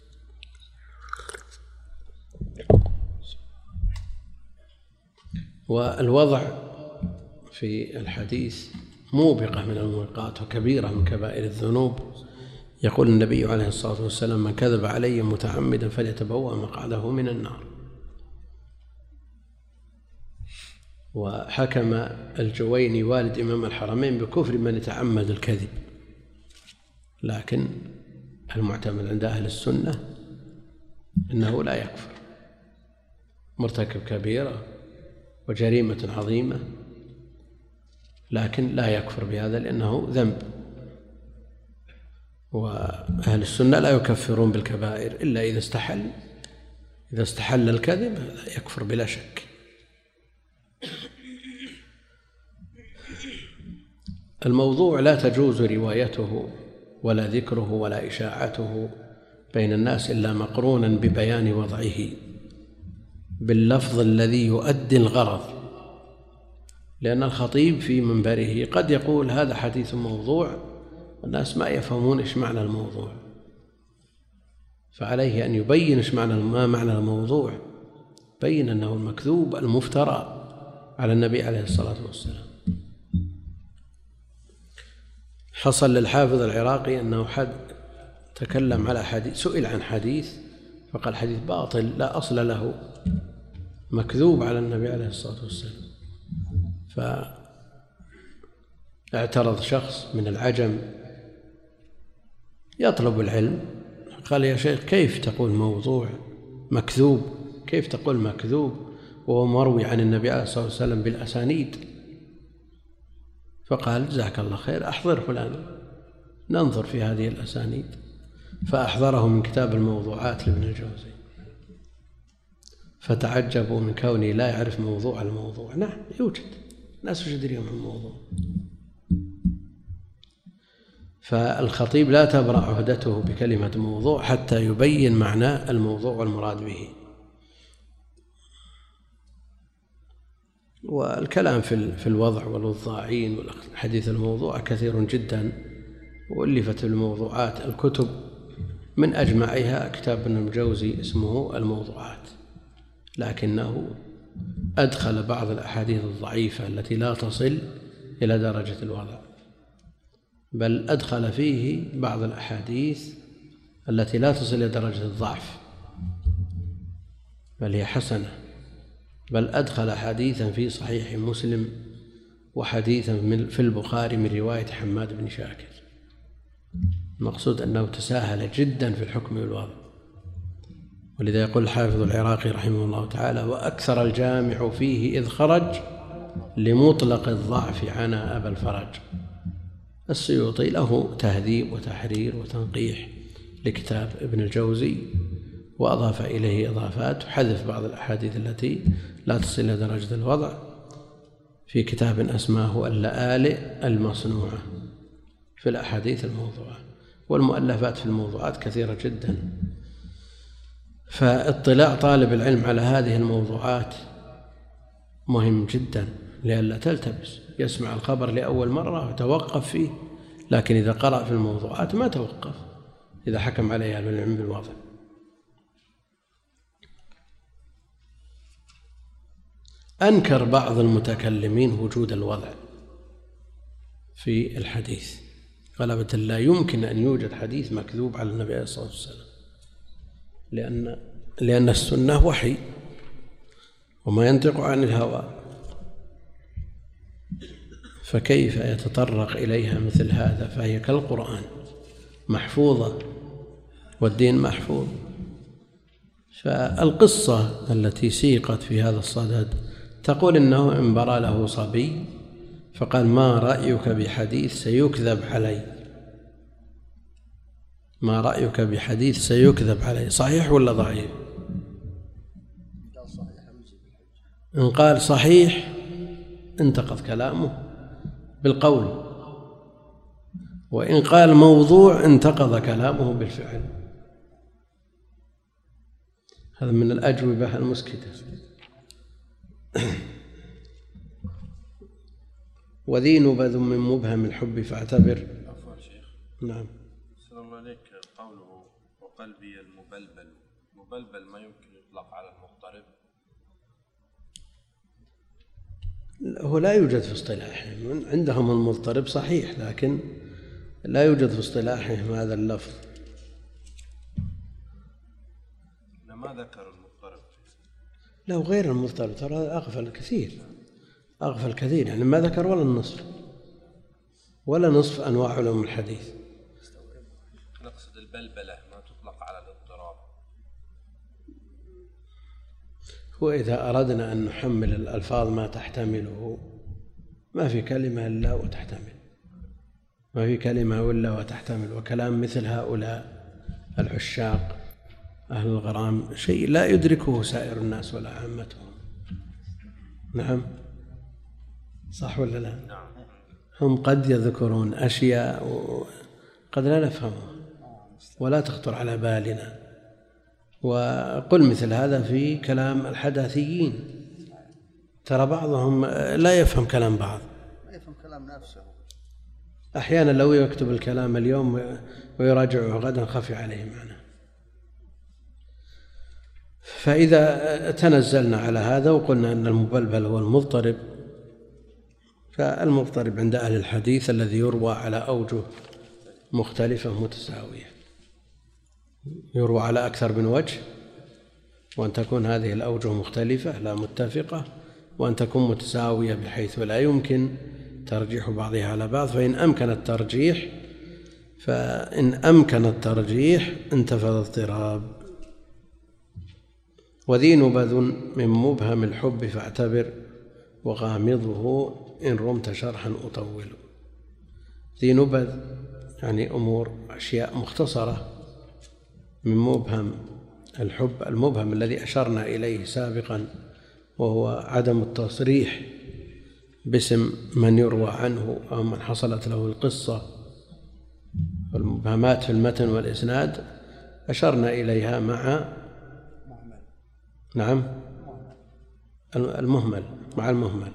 والوضع في الحديث موبقة من الموبقات وكبيرة من كبائر الذنوب. يقول النبي عليه الصلاة والسلام من كذب علي متعمدا فليتبوأ مقعده من النار. وحكم الجويني والد إمام الحرمين بكفر من يتعمد الكذب، لكن المعتمد عند أهل السنة أنه لا يكفر، مرتكب كبيرة وجريمة عظيمة، لكن لا يكفر بهذا لأنه ذنب. وأهل السنة لا يكفرون بالكبائر إلا إذا استحل إذا استحل الكذب لا يكفر بلا شك. الموضوع لا تجوز روايته ولا ذكره ولا إشاعته بين الناس إلا مقرونا ببيان وضعه باللفظ الذي يؤدي الغرض، لأن الخطيب في منبره قد يقول هذا حديث موضوع والناس ما يفهمون إيش معنى الموضوع، فعليه أن يبين إيش معنى ما معنى الموضوع، بين أنه المكذوب المفترى على النبي عليه الصلاة والسلام. حصل للحافظ العراقي أنه حد تكلم على حديث، سئل عن حديث فقال حديث باطل لا أصل له مكذوب على النبي عليه الصلاة والسلام. فاعترض شخص من العجم يطلب العلم، قال يا شيخ كيف تقول موضوع مكذوب، كيف تقول مكذوب وهو مروي عن النبي عليه الصلاة والسلام بالأسانيد؟ فقال جزاك الله خير أحضر فلان ننظر في هذه الأسانيد، فأحضره من كتاب الموضوعات لابن الجوزي. فتعجبوا من كوني لا يعرف موضوع الموضوع. نعم يوجد ناس يدريهم الموضوع. فالخطيب لا تبرأ عهدته بكلمة موضوع حتى يبين معنى الموضوع والمراد به. والكلام في الوضع والوضاعين والحديث الموضوع كثير جدا، وألفت الموضوعات الكتب، من أجمعها كتاب ابن الجوزي اسمه الموضوعات، لكنه أدخل بعض الأحاديث الضعيفة التي لا تصل إلى درجة الوضع، بل أدخل فيه بعض الأحاديث التي لا تصل إلى درجة الضعف بل هي حسنة، بل أدخل حديثا في صحيح مسلم وحديثا في البخاري من رواية حماد بن شاكر. المقصود أنه تساهل جدا في الحكم والوضع، ولذا يقول الحافظ العراقي رحمه الله تعالى: وأكثر الجامع فيه إذ خرج لمطلق الضعف عنا أبا الفرج. السيوطي له تهذيب وتحرير وتنقيح لكتاب ابن الجوزي، وأضاف إليه إضافات وحذف بعض الأحاديث التي لا تصل إلى درجة الوضع في كتاب أسماه اللآلئ المصنوعة في الأحاديث الموضوعة. والمؤلفات في الموضوعات كثيرة جدا، فاطلاع طالب العلم على هذه الموضوعات مهم جدا لئلا تلتبس. يسمع الخبر لأول مرة وتوقف فيه، لكن إذا قرأ في الموضوعات ما توقف إذا حكم عليها العلم بالوضع. أنكر بعض المتكلمين وجود الوضع في الحديث، قال أبدا لا يمكن أن يوجد حديث مكذوب على النبي عليه الصلاة والسلام، لأن لأن السنة وحي وما ينطق عن الهوى، فكيف يتطرق إليها مثل هذا؟ فهي كالقرآن محفوظة والدين محفوظ. فالقصة التي سيقت في هذا الصدد تقول إنه انبرى له صبي فقال: ما رأيك بحديث سيكذب علي؟ ما رأيك بحديث سيكذب علي؟ صحيح ولا ضعيف؟ إن قال صحيح انتقض كلامه بالقول، وإن قال موضوع انتقض كلامه بالفعل. هذا من الأجوبة المسكتة. وذي نبذ من مبهم الحب فاعتبر. عفوا شيخ. نعم. صلى الله عليك. قوله وقلبي المبلبل، مبلبل ما يمكن يطلق على المضطرب؟ هو لا يوجد في اصطلاحهم، عندهم المضطرب صحيح، لكن لا يوجد في اصطلاحهم هذا اللفظ. ما ذكر المضطرب. لا، وغير المضطرب ترى أغفل كثير، أغفل كثير، يعني ما ذكر ولا النصف ولا نصف أنواع علوم الحديث. نقصد البلبلة ما تطلق على الاضطراب. وإذا أردنا أن نحمل الألفاظ ما تحتمله، ما في كلمة إلا وتحتمل، ما في كلمة إلا وتحتمل. وكلام مثل هؤلاء العشاق أهل الغرام شيء لا يدركه سائر الناس ولا عامتهم. نعم، صح ولا لا؟ هم قد يذكرون أشياء قد لا نفهمها ولا تخطر على بالنا. وقل مثل هذا في كلام الحداثيين، ترى بعضهم لا يفهم كلام بعض، لا يفهم كلام نفسه. أحيانا لو يكتب الكلام اليوم ويراجعه غدا خفي عليه معنى. فإذا تنزلنا على هذا وقلنا أن المبلبل هو المضطرب، فالمضطرب عند أهل الحديث الذي يروى على أوجه مختلفة متساوية، يروى على أكثر من وجه، وأن تكون هذه الأوجه مختلفة لا متفقة، وأن تكون متساوية بحيث لا يمكن ترجيح بعضها على بعض. فإن أمكن الترجيح فإن أمكن الترجيح انتفى الاضطراب. وذي نبذ من مبهم الحب فاعتبر، وغامضه إن رمت شرحا أطول. ذي نبذ يعني أمور أشياء مختصرة من مبهم الحب المبهم الذي أشرنا إليه سابقا، وهو عدم التصريح باسم من يروى عنه أو من حصلت له القصة، والمبهمات في المتن والإسناد أشرنا إليها مع نعم المهمل مع المهمل،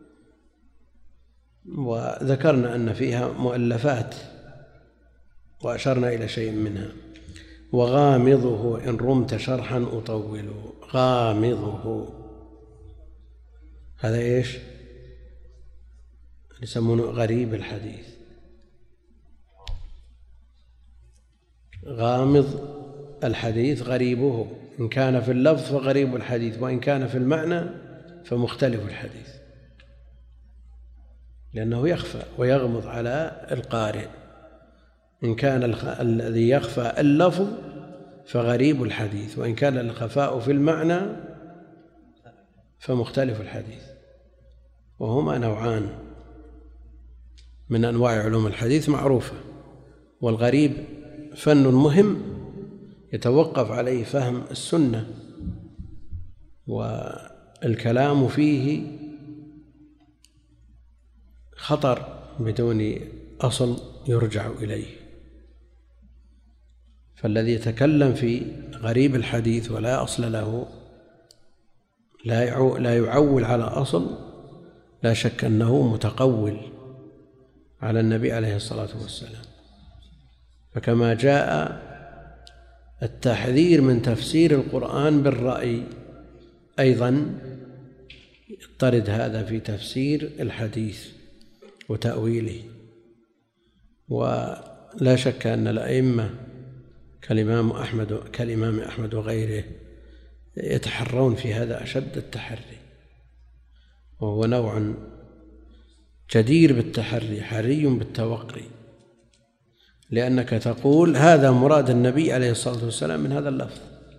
وذكرنا أن فيها مؤلفات وأشرنا إلى شيء منها. وغامضه إن رمت شرحا أطول، غامضه هذا إيش؟ يسمونه غريب الحديث. غامض الحديث غريبه، إن كان في اللفظ فغريب الحديث، وإن كان في المعنى فمختلف الحديث، لأنه يخفى ويغمض على القارئ. إن كان الذي يخفى اللفظ فغريب الحديث، وإن كان الخفاء في المعنى فمختلف الحديث، وهما نوعان من أنواع علوم الحديث معروفة. والغريب فن مهم يتوقف عليه فهم السنة، والكلام فيه خطر بدون أصل يرجع إليه. فالذي يتكلم في غريب الحديث ولا أصل له، لا يعول على أصل، لا شك أنه متقول على النبي عليه الصلاة والسلام. فكما جاء التحذير من تفسير القرآن بالرأي، أيضا يضطرد هذا في تفسير الحديث وتأويله. ولا شك أن الأئمة كالإمام أحمد كالإمام أحمد وغيره يتحرون في هذا أشد التحري، وهو نوع جدير بالتحري، حري بالتوقي، لأنك تقول هذا مراد النبي عليه الصلاة والسلام من هذا اللفظ.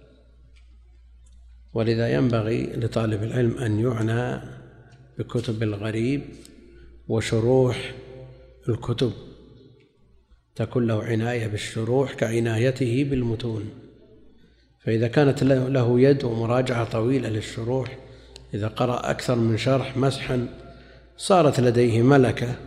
ولذا ينبغي لطالب العلم أن يعنى بكتب الغريب وشروح الكتب، تكون له عناية بالشروح كعنايته بالمتون. فإذا كانت له يد ومراجعة طويلة للشروح، إذا قرأ أكثر من شرح مسحا صارت لديه ملكة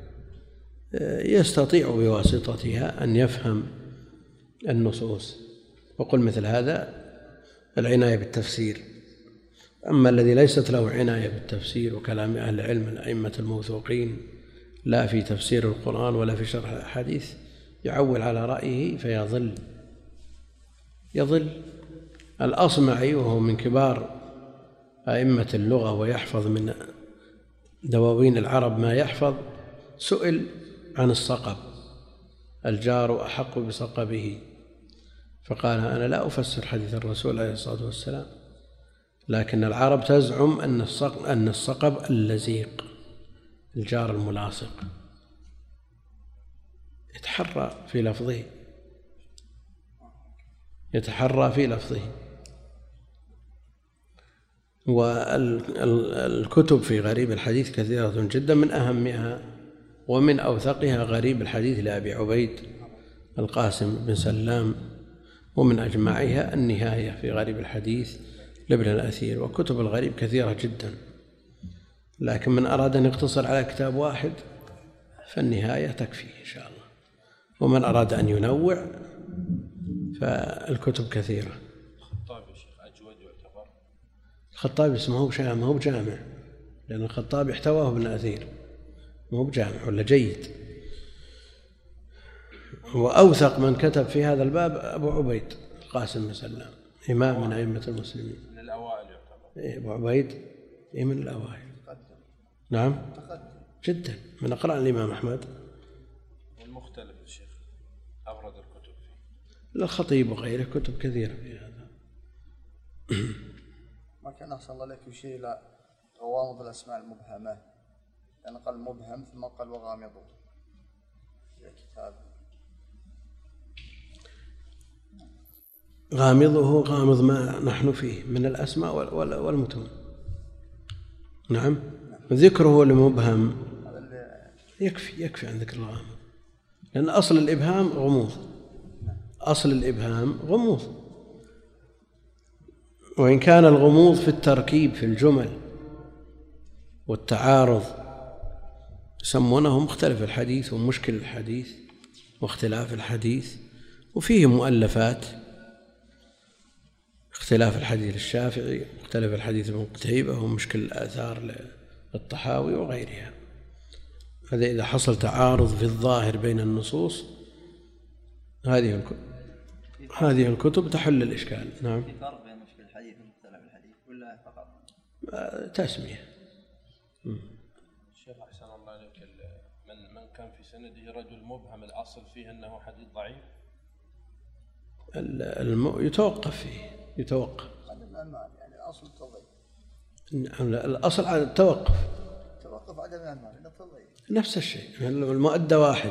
يستطيع بواسطتها أن يفهم النصوص. وقل مثل هذا العناية بالتفسير. أما الذي ليست له عناية بالتفسير وكلام أهل العلم الأئمة الموثوقين لا في تفسير القرآن ولا في شرح الأحاديث، يعول على رأيه فيضل يضل الأصمعي وهو من كبار أئمة اللغة ويحفظ من دواوين العرب ما يحفظ، سئل عن الصقب، الجار أحق بصقبه، فقال أنا لا أفسر حديث الرسول عليه الصلاة والسلام، لكن العرب تزعم أن الصقب, أن الصقب اللزيق، الجار الملاصق. يتحرى في لفظه يتحرى في لفظه والكتب في غريب الحديث كثيرة جدا، من أهمها ومن أوثقها غريب الحديث لأبي عبيد القاسم بن سلام، ومن أجمعها النهاية في غريب الحديث لابن الأثير. وكتب الغريب كثيرة جدا، لكن من أراد أن يقتصر على كتاب واحد فالنهاية تكفيه إن شاء الله، ومن أراد أن ينوع فالكتب كثيرة. الخطابي شيخ أجود يعتبر؟ الخطابي اسمه ما هو بجامع، لأن الخطابي احتواه ابن أثير، ما هو بجامع ولا جيد. وأوثق من كتب في هذا الباب أبو عبيد القاسم بن سلام، إمام من أئمة المسلمين، من الأوائل يعتبر. إيه أبو عبيد إيه من الأوائل. نعم جدا، من أقرأ الإمام أحمد. والمختلف الشيخ أبرد الكتب فيه للخطيب وغيره كتب كثيرة في هذا. ما كان أحسن الله لك شيء إلى غوامض الأسماء المبهمة، لأن قال مبهم ثم قال وغامضه في كتاب. غامضه غامض ما نحن فيه من الأسماء والمتون. نعم ذكره لمبهم يكفي يكفي عن ذكر الغامض، لأن أصل الإبهام غموض، أصل الإبهام غموض، وإن كان الغموض في التركيب في الجمل والتعارض يسمونه مختلف الحديث ومشكل الحديث واختلاف الحديث، وفيه مؤلفات اختلاف الحديث الشافعي، مختلف الحديث ابن قتيبة، ومشكل الآثار للطحاوي وغيرها. هذا إذا حصل تعارض في الظاهر بين النصوص هذه الكتب هذه الكتب تحل الإشكال. نعم. في فرق بين مشكل الحديث ومختلف الحديث ولا فقط تسمية؟ الشيخ أحسن الله عليك، من من كان في سنده رجل مبهم الأصل فيه أنه حديث ضعيف؟ الم... يتوقف فيه يتوقف يعني الأصل التضعيف. الأصل على التوقف توقف عدم الأعمال التضعيف نفس الشيء، المؤدى واحد،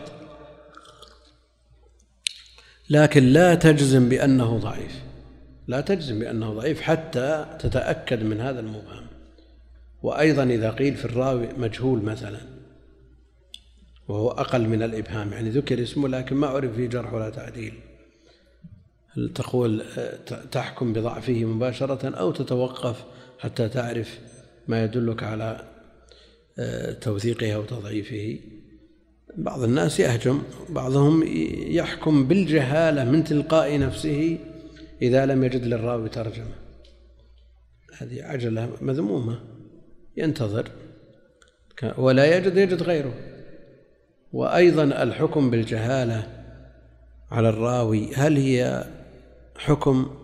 لكن لا تجزم بأنه ضعيف، لا تجزم بأنه ضعيف حتى تتأكد من هذا المبهم. وأيضا إذا قيل في الراوي مجهول مثلا وهو أقل من الإبهام، يعني ذكر اسمه لكن ما عرف فيه جرح ولا تعديل، هل تقول تحكم بضعفه مباشرة أو تتوقف حتى تعرف ما يدلك على توثيقه أو تضعيفه؟ بعض الناس يهجم، بعضهم يحكم بالجهالة من تلقاء نفسه إذا لم يجد للراوي ترجمة. هذه عجلة مذمومة، ينتظر ولا يجد يجد غيره. وأيضا الحكم بالجهالة على الراوي هل هي حكم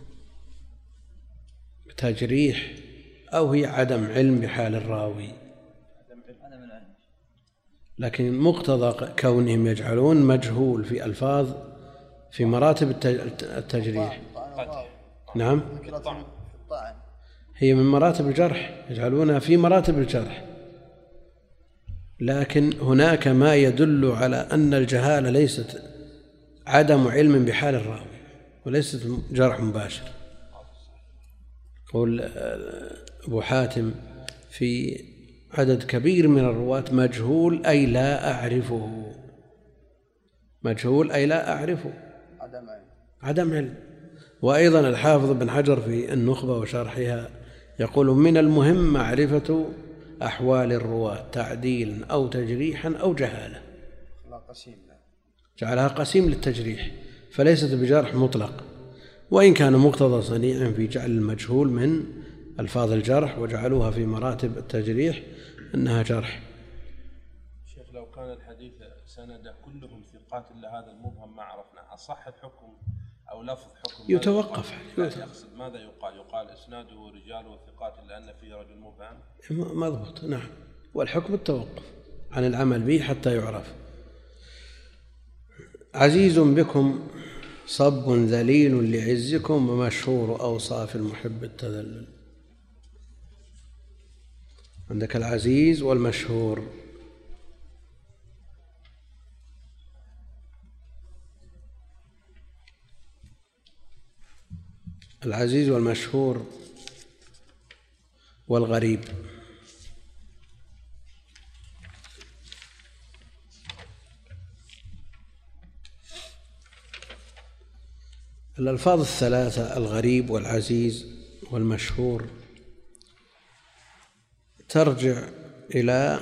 تجريح أو هي عدم علم بحال الراوي؟ لكن مقتضى كونهم يجعلون مجهول في ألفاظ في مراتب التجريح. نعم، هي من مراتب الجرح، يجعلونها في مراتب الجرح، لكن هناك ما يدل على أن الجهالة ليست عدم علم بحال الراوي وليست جرح مباشر. قول أبو حاتم في عدد كبير من الرواة مجهول أي لا أعرفه، مجهول أي لا أعرفه، عدم علم عدم علم. وأيضا الحافظ بن حجر في النخبة وشرحها يقول من المهم معرفة أحوال الرواة تعديلا أو تجريحا أو جهالة، جعلها قسيم للتجريح فليست بجرح مطلق، وإن كان مقتضى صنيع في جعل المجهول من ألفاظ الجرح وجعلوها في مراتب التجريح أنها جرح. شيخ لو كان الحديث سند كلهم ثقات إلا هذا المبهم ما عرفنا، أصح الحكم أو لفظ حكم يتوقف. يقصد ماذا يقال؟ يقال إسناده رجال وثقات إلا أن فيه رجل مبهم؟ مضبوط، نعم. والحكم التوقف عن العمل به حتى يعرف. عزيز بكم صب ذليل لعزكم ومشهور أوصاف المحب التذلل. عندك العزيز والمشهور. العزيز والمشهور والغريب. الألفاظ الثلاثة الغريب والعزيز والمشهور ترجع إلى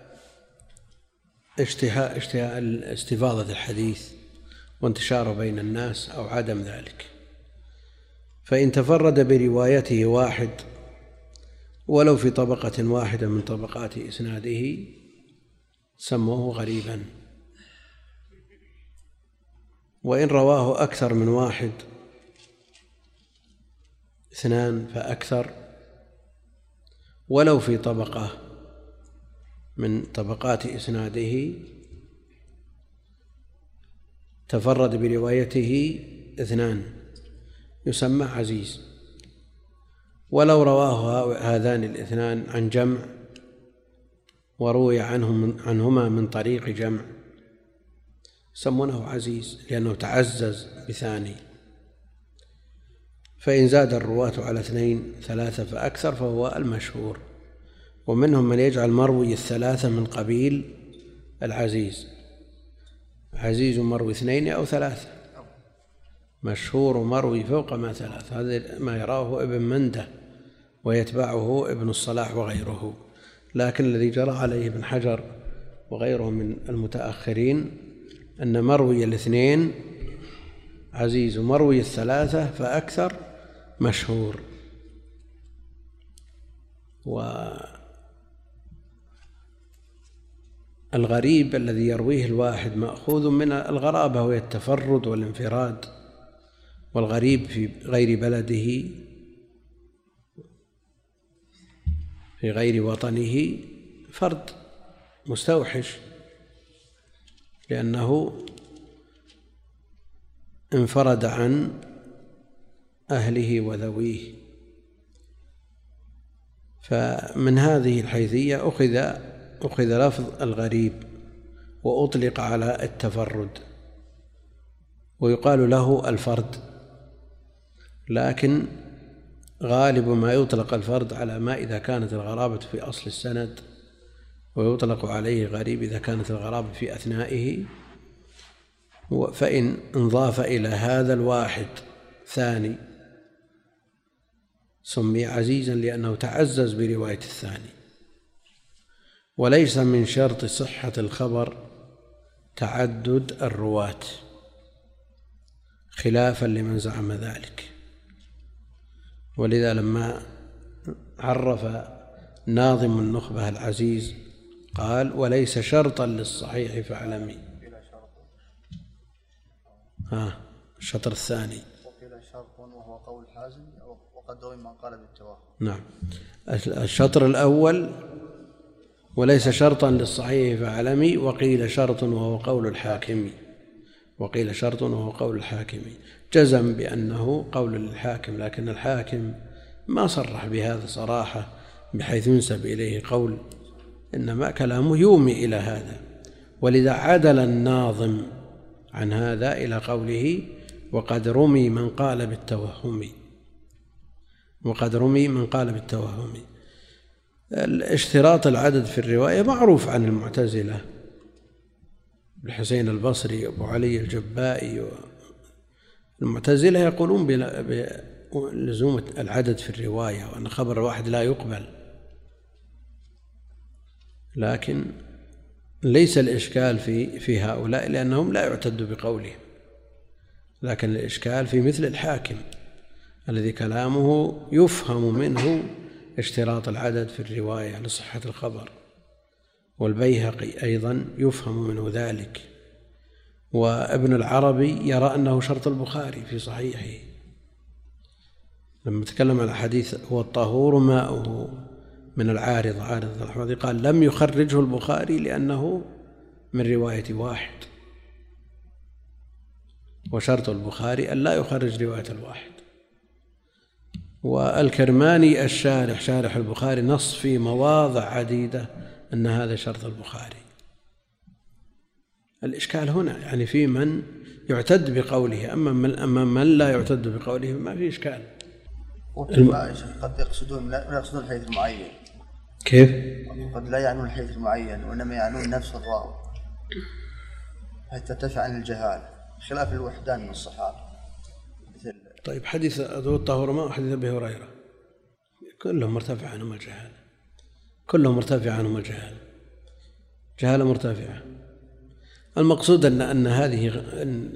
اشتهاء اشتهاء استفاضة الحديث وانتشاره بين الناس أو عدم ذلك. فإن تفرد بروايته واحد ولو في طبقة واحدة من طبقات إسناده سموه غريبا، وإن رواه أكثر من واحد اثنان فأكثر ولو في طبقة من طبقات إسناده تفرد بروايته اثنان يسمى عزيز، ولو رواه هذان الاثنان عن جمع وروي عنهم عنهما من طريق جمع سمونه عزيز لأنه تعزز بثاني. فإن زاد الرواة على اثنين ثلاثة فأكثر فهو المشهور، ومنهم من يجعل مروي الثلاثة من قبيل العزيز، عزيز مروي اثنين أو ثلاثة مشهور مروي فوق ما ثلاث، هذا ما يراه ابن منده ويتبعه ابن الصلاح وغيره. لكن الذي جرى عليه ابن حجر وغيره من المتأخرين أن مروي الاثنين عزيز ومروي الثلاثة فأكثر مشهور. والغريب الذي يرويه الواحد مأخوذ من الغرابة وهي التفرد والانفراد، والغريب في غير بلده في غير وطنه فرد مستوحش، لأنه انفرد عن أهله وذويه. فمن هذه الحيثية أخذ أخذ لفظ الغريب وأطلق على التفرد، ويقال له الفرد، لكن غالب ما يطلق الفرد على ما إذا كانت الغرابة في أصل السند، ويطلق عليه غريب إذا كانت الغرابة في أثنائه. فإن انضاف إلى هذا الواحد ثاني سمي عزيزا لأنه تعزز برواية الثاني. وليس من شرط صحة الخبر تعدد الرواة، خلافا لمن زعم ذلك. ولذا لما عرف ناظم النخبة العزيز قال: وليس شرطا للصحيح فاعلمي. ها الشطر الثاني. وقيل شرط وهو قول حازم وقد روي من قال بالتوهم. نعم. الشطر الأول: وليس شرطا للصحيح فاعلمي، وقيل شرط وهو قول الحاكم. وقيل شرط وهو قول الحاكم، جزم بأنه قول للحاكم، لكن الحاكم ما صرح بهذا صراحة بحيث ينسب إليه قول، إنما كلامه يومي إلى هذا. ولذا عدل الناظم عن هذا إلى قوله: وقد رمي من قال بالتوهم. وقد رمي من قال بالتوهم. الاشتراط العدد في الرواية معروف عن المعتزلة، الحسين البصري أبو علي الجبائي. المعتزلة يقولون بلزوم العدد في الرواية وأن خبر الواحد لا يقبل، لكن ليس الإشكال في في هؤلاء لأنهم لا يعتد بقولهم، لكن الإشكال في مثل الحاكم الذي كلامه يفهم منه اشتراط العدد في الرواية لصحة الخبر، والبيهقي أيضا يفهم منه ذلك، وابن العربي يرى أنه شرط البخاري في صحيحه لما تكلم على حديث هو الطهور ماؤه من العارض عارض الأحمد، قال: لم يخرجه البخاري لأنه من رواية واحد، وشرط البخاري أن لا يخرج رواية الواحد. والكرماني الشارح شارح البخاري نص في مواضع عديدة أن هذا شرط البخاري. الإشكال هنا يعني في من يعتد بقوله، أما من, أما من لا يعتد بقوله ما في إشكال. قد يقصدون لا يقصدون الحديث المعين. كيف؟ قد لا يعنون الحديث المعين وإنما يعنون نفس الراوي حتى تدفع عن الجهالة، خلاف الوحدان من الصحابة. مثل طيب حديث ذو الطهور ماء وحديث أبي هريرة كلهم مرتفع عنهم الجهالة، كلهم مرتفع عنهم الجهالة، جهالة مرتفعة. المقصود أن أن هذه أن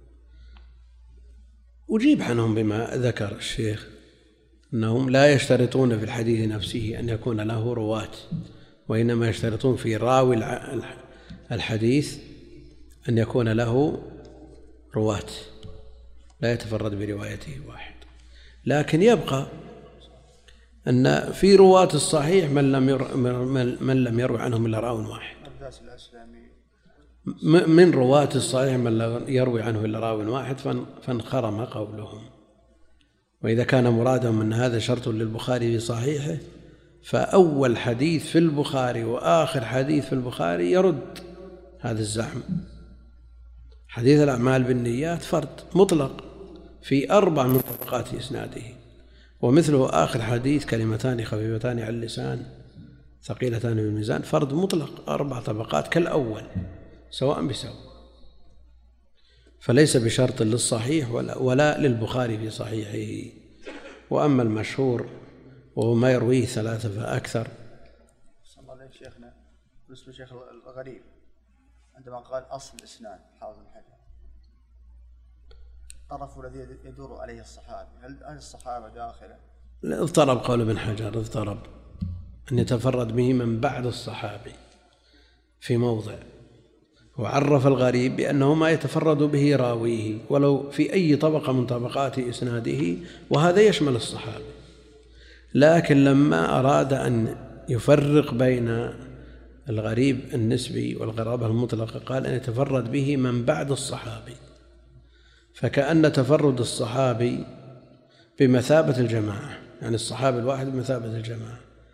أجيب عنهم بما ذكر الشيخ أنهم لا يشترطون في الحديث نفسه أن يكون له رواة، وإنما يشترطون في راوي الحديث أن يكون له رواة لا يتفرد بروايته واحد. لكن يبقى أن في رواة الصحيح من لم ير... من لم يروي عنهم إلا راو واحد، من رواة الصحيح من لا يروي عنه إلا راو واحد فانخرم قولهم. وإذا كان مرادهم أن هذا شرط للبخاري في صحيحه، فأول حديث في البخاري وآخر حديث في البخاري يرد هذا الزعم. حديث الأعمال بالنيات فرد مطلق في أربع من طبقات إسناده، ومثله آخر حديث كلمتان خفيفتان على اللسان ثقيلتان بالميزان فرد مطلق أربع طبقات كالأول سواء بسواء. فليس بشرط للصحيح ولا, ولا للبخاري في صحيحه. وأما المشهور وهو ما يرويه ثلاثة فأكثر. صلى الله عليه شيخنا بالنسبة لشيخ الغريب عندما قال أصل الإسناد حافظ بن حجر الطرف الذي يدور عليه الصحابي، هل الصحابة داخله؟ اضطرب قول ابن حجر، اضطرب أن يتفرد به من بعد الصحابي في موضع، وعرف الغريب بأنه ما يتفرد به راويه ولو في أي طبقة من طبقات إسناده، وهذا يشمل الصحابي. لكن لما أراد أن يفرق بين الغريب النسبي والغرابة المطلقة قال أن يتفرد به من بعد الصحابي، فكأن تفرد الصحابي بمثابة الجماعة، يعني الصحابي الواحد بمثابة الجماعة.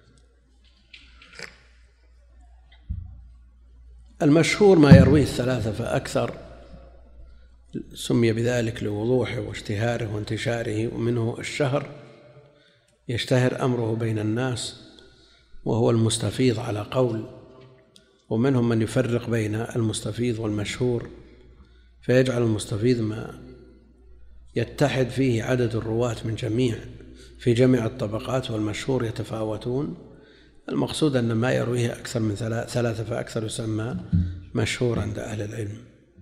المشهور ما يرويه الثلاثة فأكثر، سمي بذلك لوضوحه واشتهاره وانتشاره، ومنه الشهر يشتهر أمره بين الناس وهو المستفيض على قول، ومنهم من يفرق بين المستفيض والمشهور فيجعل المستفيض ما يتحد فيه عدد الرواة من جميع في جميع الطبقات، والمشهور يتفاوتون. المقصود أن ما يرويه أكثر من ثلاثة فأكثر يسمى مشهور عند أهل العلم.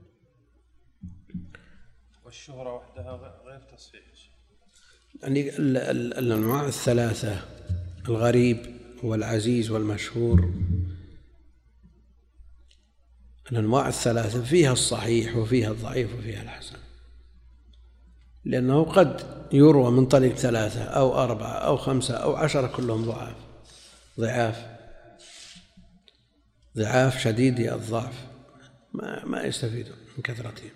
والشهرة وحدها غير تصحيح، يعني الأنواع الثلاثة الغريب والعزيز والمشهور، الأنواع الثلاثة فيها الصحيح وفيها الضعيف وفيها الحسن، لأنه قد يروى من طريق ثلاثة أو أربعة أو خمسة أو عشرة كلهم ضعاف ضعاف ضعاف شديد الضعف ما, ما يستفيدون من كثرتهم.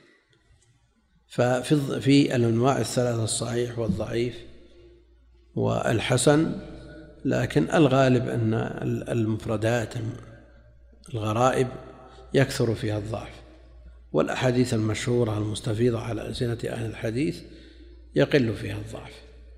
ففي في الأنواع الثلاثة الصحيح والضعيف والحسن، لكن الغالب أن المفردات الغرائب يكثر فيها الضعف، والأحاديث المشهورة المستفيضة على ألسنة أهل الحديث يقل فيها الضعف،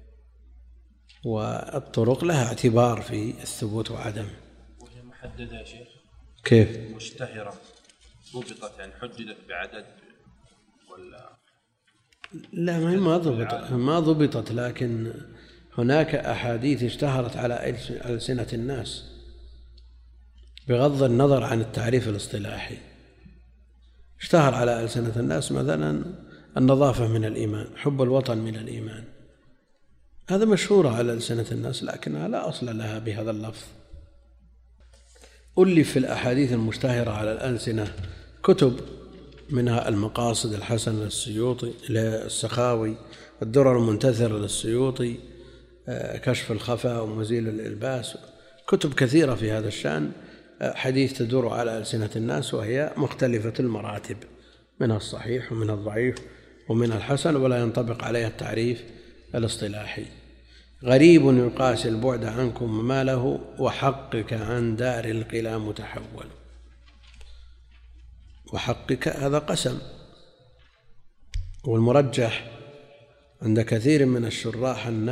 والطرق لها اعتبار في الثبوت وعدمه. وهي محددة يا شيخ؟ كيف؟ مشتهرة ضبطت، يعني حددت بعدد ولا؟ لا، ما ضبطت ما ضبطت لكن هناك أحاديث اشتهرت على ألسنة الناس بغض النظر عن التعريف الاصطلاحي. اشتهر على ألسنة الناس مثلا النظافة من الإيمان، حب الوطن من الإيمان، هذا مشهور على ألسنة الناس لكنها لا أصل لها بهذا اللفظ. ألف في الأحاديث المشتهرة على الألسنة كتب، منها المقاصد الحسن للسيوطي للسخاوي، الدرر المنتثرة للسيوطي، كشف الخفاء ومزيل الإلباس، كتب كثيرة في هذا الشأن، حديث تدور على ألسنة الناس وهي مختلفة المراتب، منها الصحيح ومنها الضعيف ومنها الحسن، ولا ينطبق عليها التعريف الاصطلاحي. غريب يقاسي البعد عنكم وما له، وحقك عن دار القلى متحول. وحقك هذا قسم، والمرجح عند كثير من الشراح أن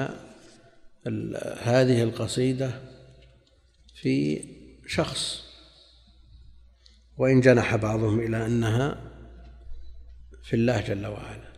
هذه القصيدة في شخص، وإن جنح بعضهم إلى أنها في الله جل وعلا.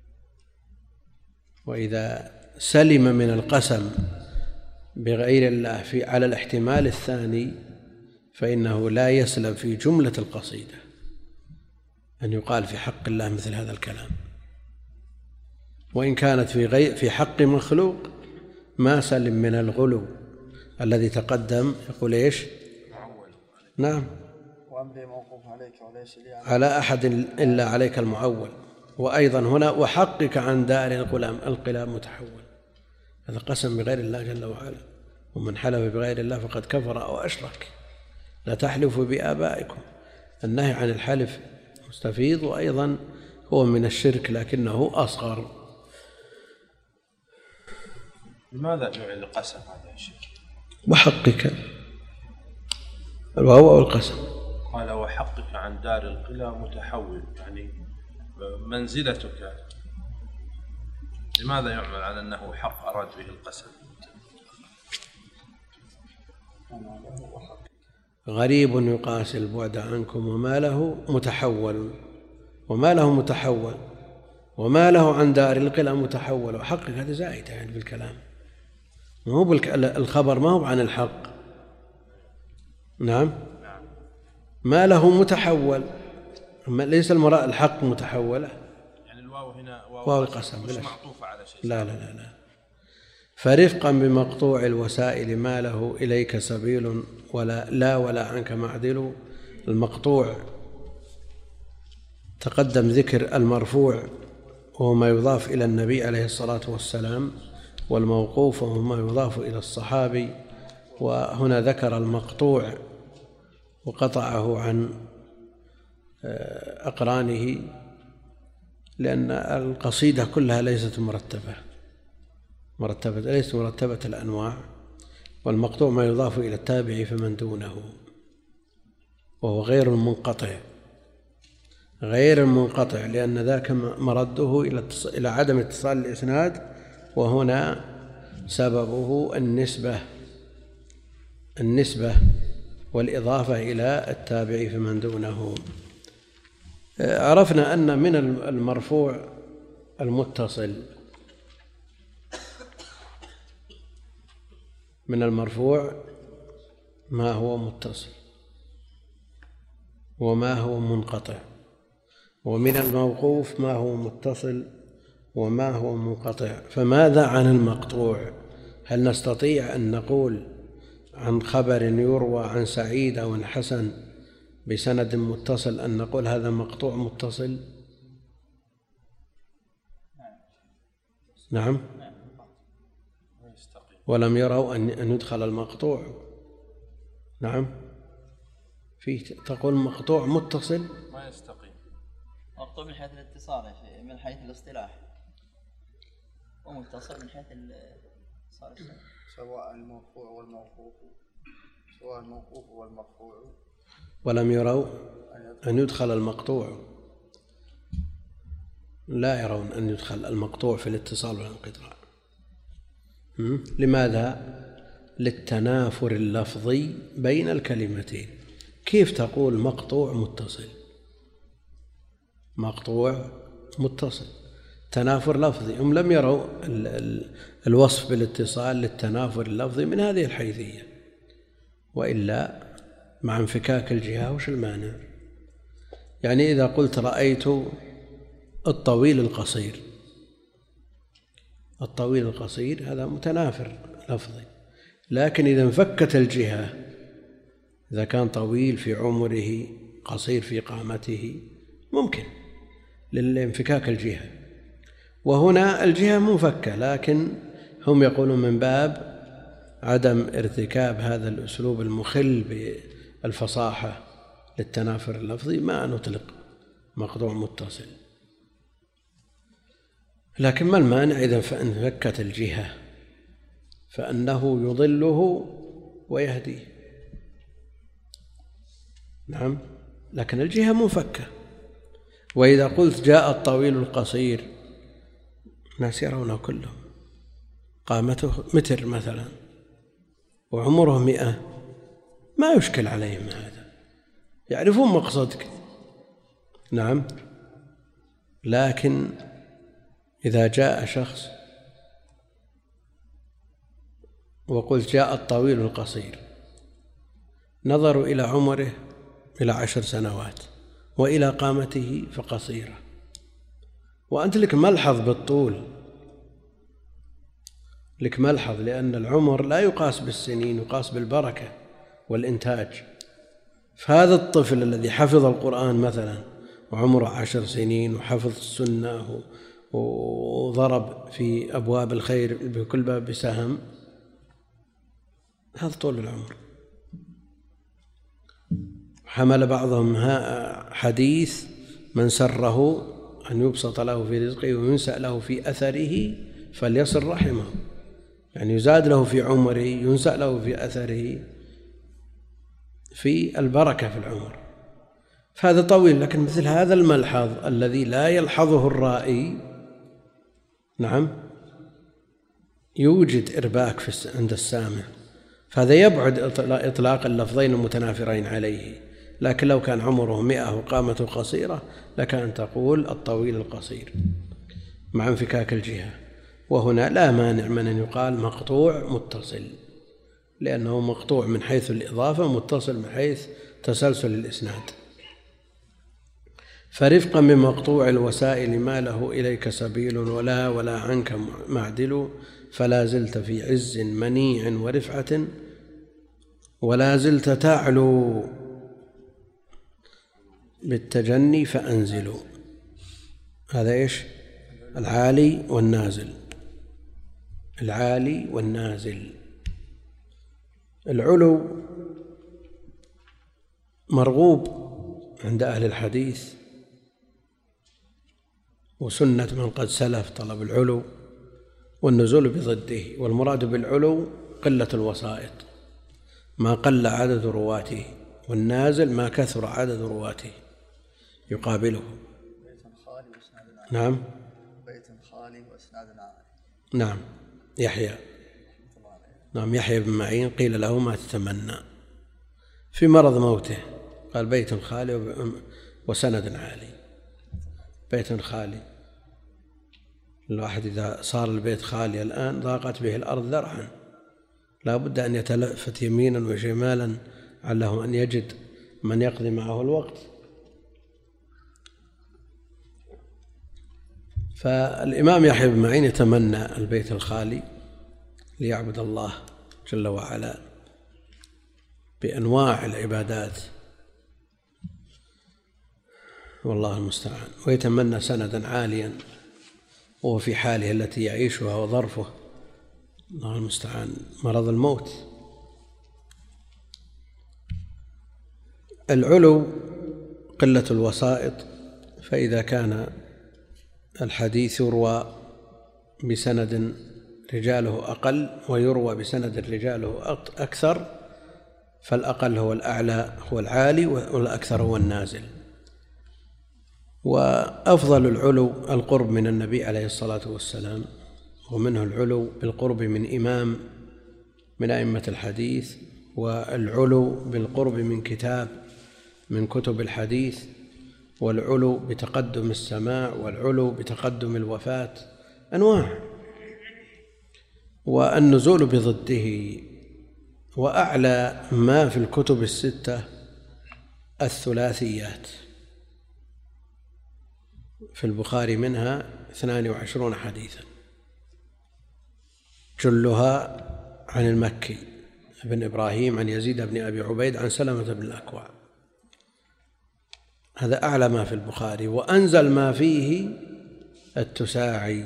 وإذا سلم من القسم بغير الله في على الاحتمال الثاني فإنه لا يسلم في جملة القصيدة أن يقال في حق الله مثل هذا الكلام، وإن كانت في غير في حق مخلوق ما سلم من الغلو الذي تقدم. يقول إيش؟ نعم، وأمري موقوف عليك وليس لي على أحد إلا عليك المعول. وأيضا هنا وحقك عن دار القلام القلام متحول، هذا قسم بغير الله جل وعلا، ومن حلف بغير الله فقد كفر أو أشرك. لا تحلفوا بآبائكم، النهي عن الحلف مستفيض، وأيضا هو من الشرك لكنه أصغر. لماذا جعل القسم هذا الشيء؟ وحقك الواو والقسم. قال وحقك عن دار القلى متحول، يعني منزلتك. لماذا يعمل على أنه حق أراد به القسم؟ غريب يقاسي البعد عنكم وما له، متحول وما له متحول وما له عن دار القلة متحول، وحقق هذا زائد يعني بالكلام، ما هو الخبر ما هو عن الحق. نعم، ما له متحول، ليس المراد الحق متحولة، يعني الواو هنا واو القسم مش معطوفة على شيء. لا لا لا لا. فرفقا بمقطوع الوسائل ما له إليك سبيل ولا لا ولا عنك معدل. المقطوع تقدم ذكر المرفوع وهو ما يضاف إلى النبي عليه الصلاة والسلام، والموقوف وهو ما يضاف إلى الصحابي، وهنا ذكر المقطوع وقطعه عن أقرانه لأن القصيدة كلها ليست مرتبة مرتبة ليست مرتبة الأنواع، والمقطوع ما يضاف إلى التابع فمن دونه، وهو غير المنقطع غير المنقطع لأن ذاك مرده إلى عدم اتصال الإسناد، وهنا سببه النسبة النسبة والإضافة إلى التابع فمن دونه. عرفنا أن من المرفوع المتصل من المرفوع ما هو متصل وما هو منقطع، ومن الموقوف ما هو متصل وما هو منقطع. فماذا عن المقطوع؟ هل نستطيع أن نقول عن خبر يروى عن سعيد أو عن حسن بسند متصل أن نقول هذا مقطوع متصل؟ نعم. ولم يروا أن يدخل المقطوع. نعم، في تقول مقطوع متصل ما يستقيم. مقطوع من حيث الاتصال يا شيخ، من حيث الاصطلاح، ومتصل من حيث الاتصال السنة. سواء المرفوع والموقوف سواء الموقوف والمرفوع. ولم يروا أن يدخل المقطوع، لا يرون أن يدخل المقطوع في الاتصال والانقطاع. لماذا؟ للتنافر اللفظي بين الكلمتين. كيف تقول مقطوع متصل؟ مقطوع متصل تنافر لفظي. هم لم يروا الوصف بالاتصال للتنافر اللفظي من هذه الحيثية، وإلا مع انفكاك الجهة وش المانع؟ يعني إذا قلت رأيت الطويل القصير، الطويل القصير هذا متنافر لفظي، لكن إذا انفكت الجهة، إذا كان طويل في عمره قصير في قامته، ممكن للانفكاك الجهة، وهنا الجهة منفكة، لكن هم يقولون من باب عدم ارتكاب هذا الأسلوب المخل بالفصاحة للتنافر اللفظي ما نطلق مقطوع متصل. لكن ما المانع إذا انفكت الجهة فأنه يضله ويهديه؟ نعم، لكن الجهة منفكة. وإذا قلت جاء الطويل القصير، الناس يرونه كلهم، قامته متر مثلا وعمره مئة، ما يشكل عليهم هذا، يعرفون مقصدك. نعم، لكن إذا جاء شخص وقلت جاء الطويل القصير، نظروا إلى عمره إلى عشر سنوات وإلى قامته فقصيرة، وأنت لك ملحظ بالطول، لك ملحظ، لأن العمر لا يقاس بالسنين، يقاس بالبركة والإنتاج. فهذا الطفل الذي حفظ القرآن مثلا وعمره عشر سنين وحفظ السنة وضرب في أبواب الخير بكل باب بسهم، هذا طول العمر. حمل بعضهم حديث من سره أن يبسط له في رزقه وينسأ له في أثره فليصل رحمه، يعني يزاد له في عمره، ينسأ له في أثره، في البركة في العمر. فهذا طويل، لكن مثل هذا الملحظ الذي لا يلحظه الرائي، نعم، يوجد إرباك في عند السامع، فهذا يبعد إطلاق اللفظين المتنافرين عليه. لكن لو كان عمره مئة وقامته قصيرة لكان تقول الطويل القصير مع انفكاك الجهة. وهنا لا مانع من أن يقال مقطوع متصل، لأنه مقطوع من حيث الإضافة، متصل من حيث تسلسل الإسناد. فرفقا بمقطوع الوسائل ما له إليك سبيل ولا ولا عنك معدل، فلا زلت في عز منيع ورفعة ولا زلت تعلو بالتجني فأنزلوا. هذا إيش؟ العالي والنازل. العالي والنازل. العلو مرغوب عند أهل الحديث وسنة من قد سلف طلب العلو، والنزول بضده. والمراد بالعلو قلة الوسائط، ما قل عدد رواته، والنازل ما كثر عدد رواته يقابله. بيت خالي واسناد عالي. نعم. بيت خالي واسناد عالي. نعم. يحيى نعم يحيى بن معين قيل له ما تتمنى في مرض موته، قال بيت خالي وسند عالي. بيت خالي، الواحد إذا صار البيت خالي الآن ضاقت به الأرض ذرعا، لا بد أن يتلفت يمينا وشمالا علّه أن يجد من يقضي معه الوقت. فالإمام يحيى بن معين يتمنى البيت الخالي ليعبد الله جل وعلا بأنواع العبادات، والله المستعان. ويتمنى سندا عاليا وهو في حاله التي يعيشها وظرفه، الله المستعان، مرض الموت. العلو قلة الوسائط، فإذا كان الحديث يروى بسند رجاله أقل ويروى بسند رجاله أكثر، فالأقل هو الأعلى هو العالي والأكثر هو النازل. وأفضل العلو القرب من النبي عليه الصلاة والسلام، ومنه العلو بالقرب من إمام من أئمة الحديث، والعلو بالقرب من كتاب من كتب الحديث، والعلو بتقدم السماع، والعلو بتقدم الوفاة، أنواع. والنزول بضده. وأعلى ما في الكتب الستة الثلاثيات، في البخاري منها اثنان وعشرون حديثا، جلها عن المكي بن إبراهيم عن يزيد بن أبي عبيد عن سلمة بن الأكوع. هذا أعلى ما في البخاري. وأنزل ما فيه التساعي،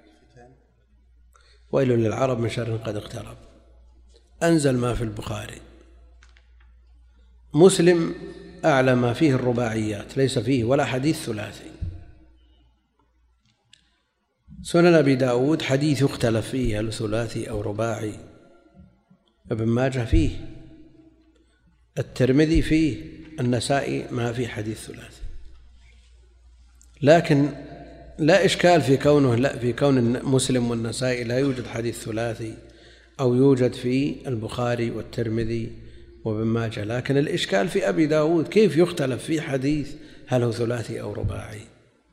ويل للعرب من شر قد اقترب. أنزل ما في البخاري. مسلم أعلى ما فيه الرباعيات، ليس فيه ولا حديث ثلاثي. سنن أبي داود حديث يختلف فيه هل ثلاثي أو رباعي. ابن ماجه فيه، الترمذي فيه، النسائي ما في حديث ثلاثي. لكن لا إشكال في كونه لا في كون مسلم والنسائي لا يوجد حديث ثلاثي، أو يوجد في البخاري والترمذي وابن ماجه. لكن الإشكال في أبي داود، كيف يختلف في حديث هل هو ثلاثي أو رباعي؟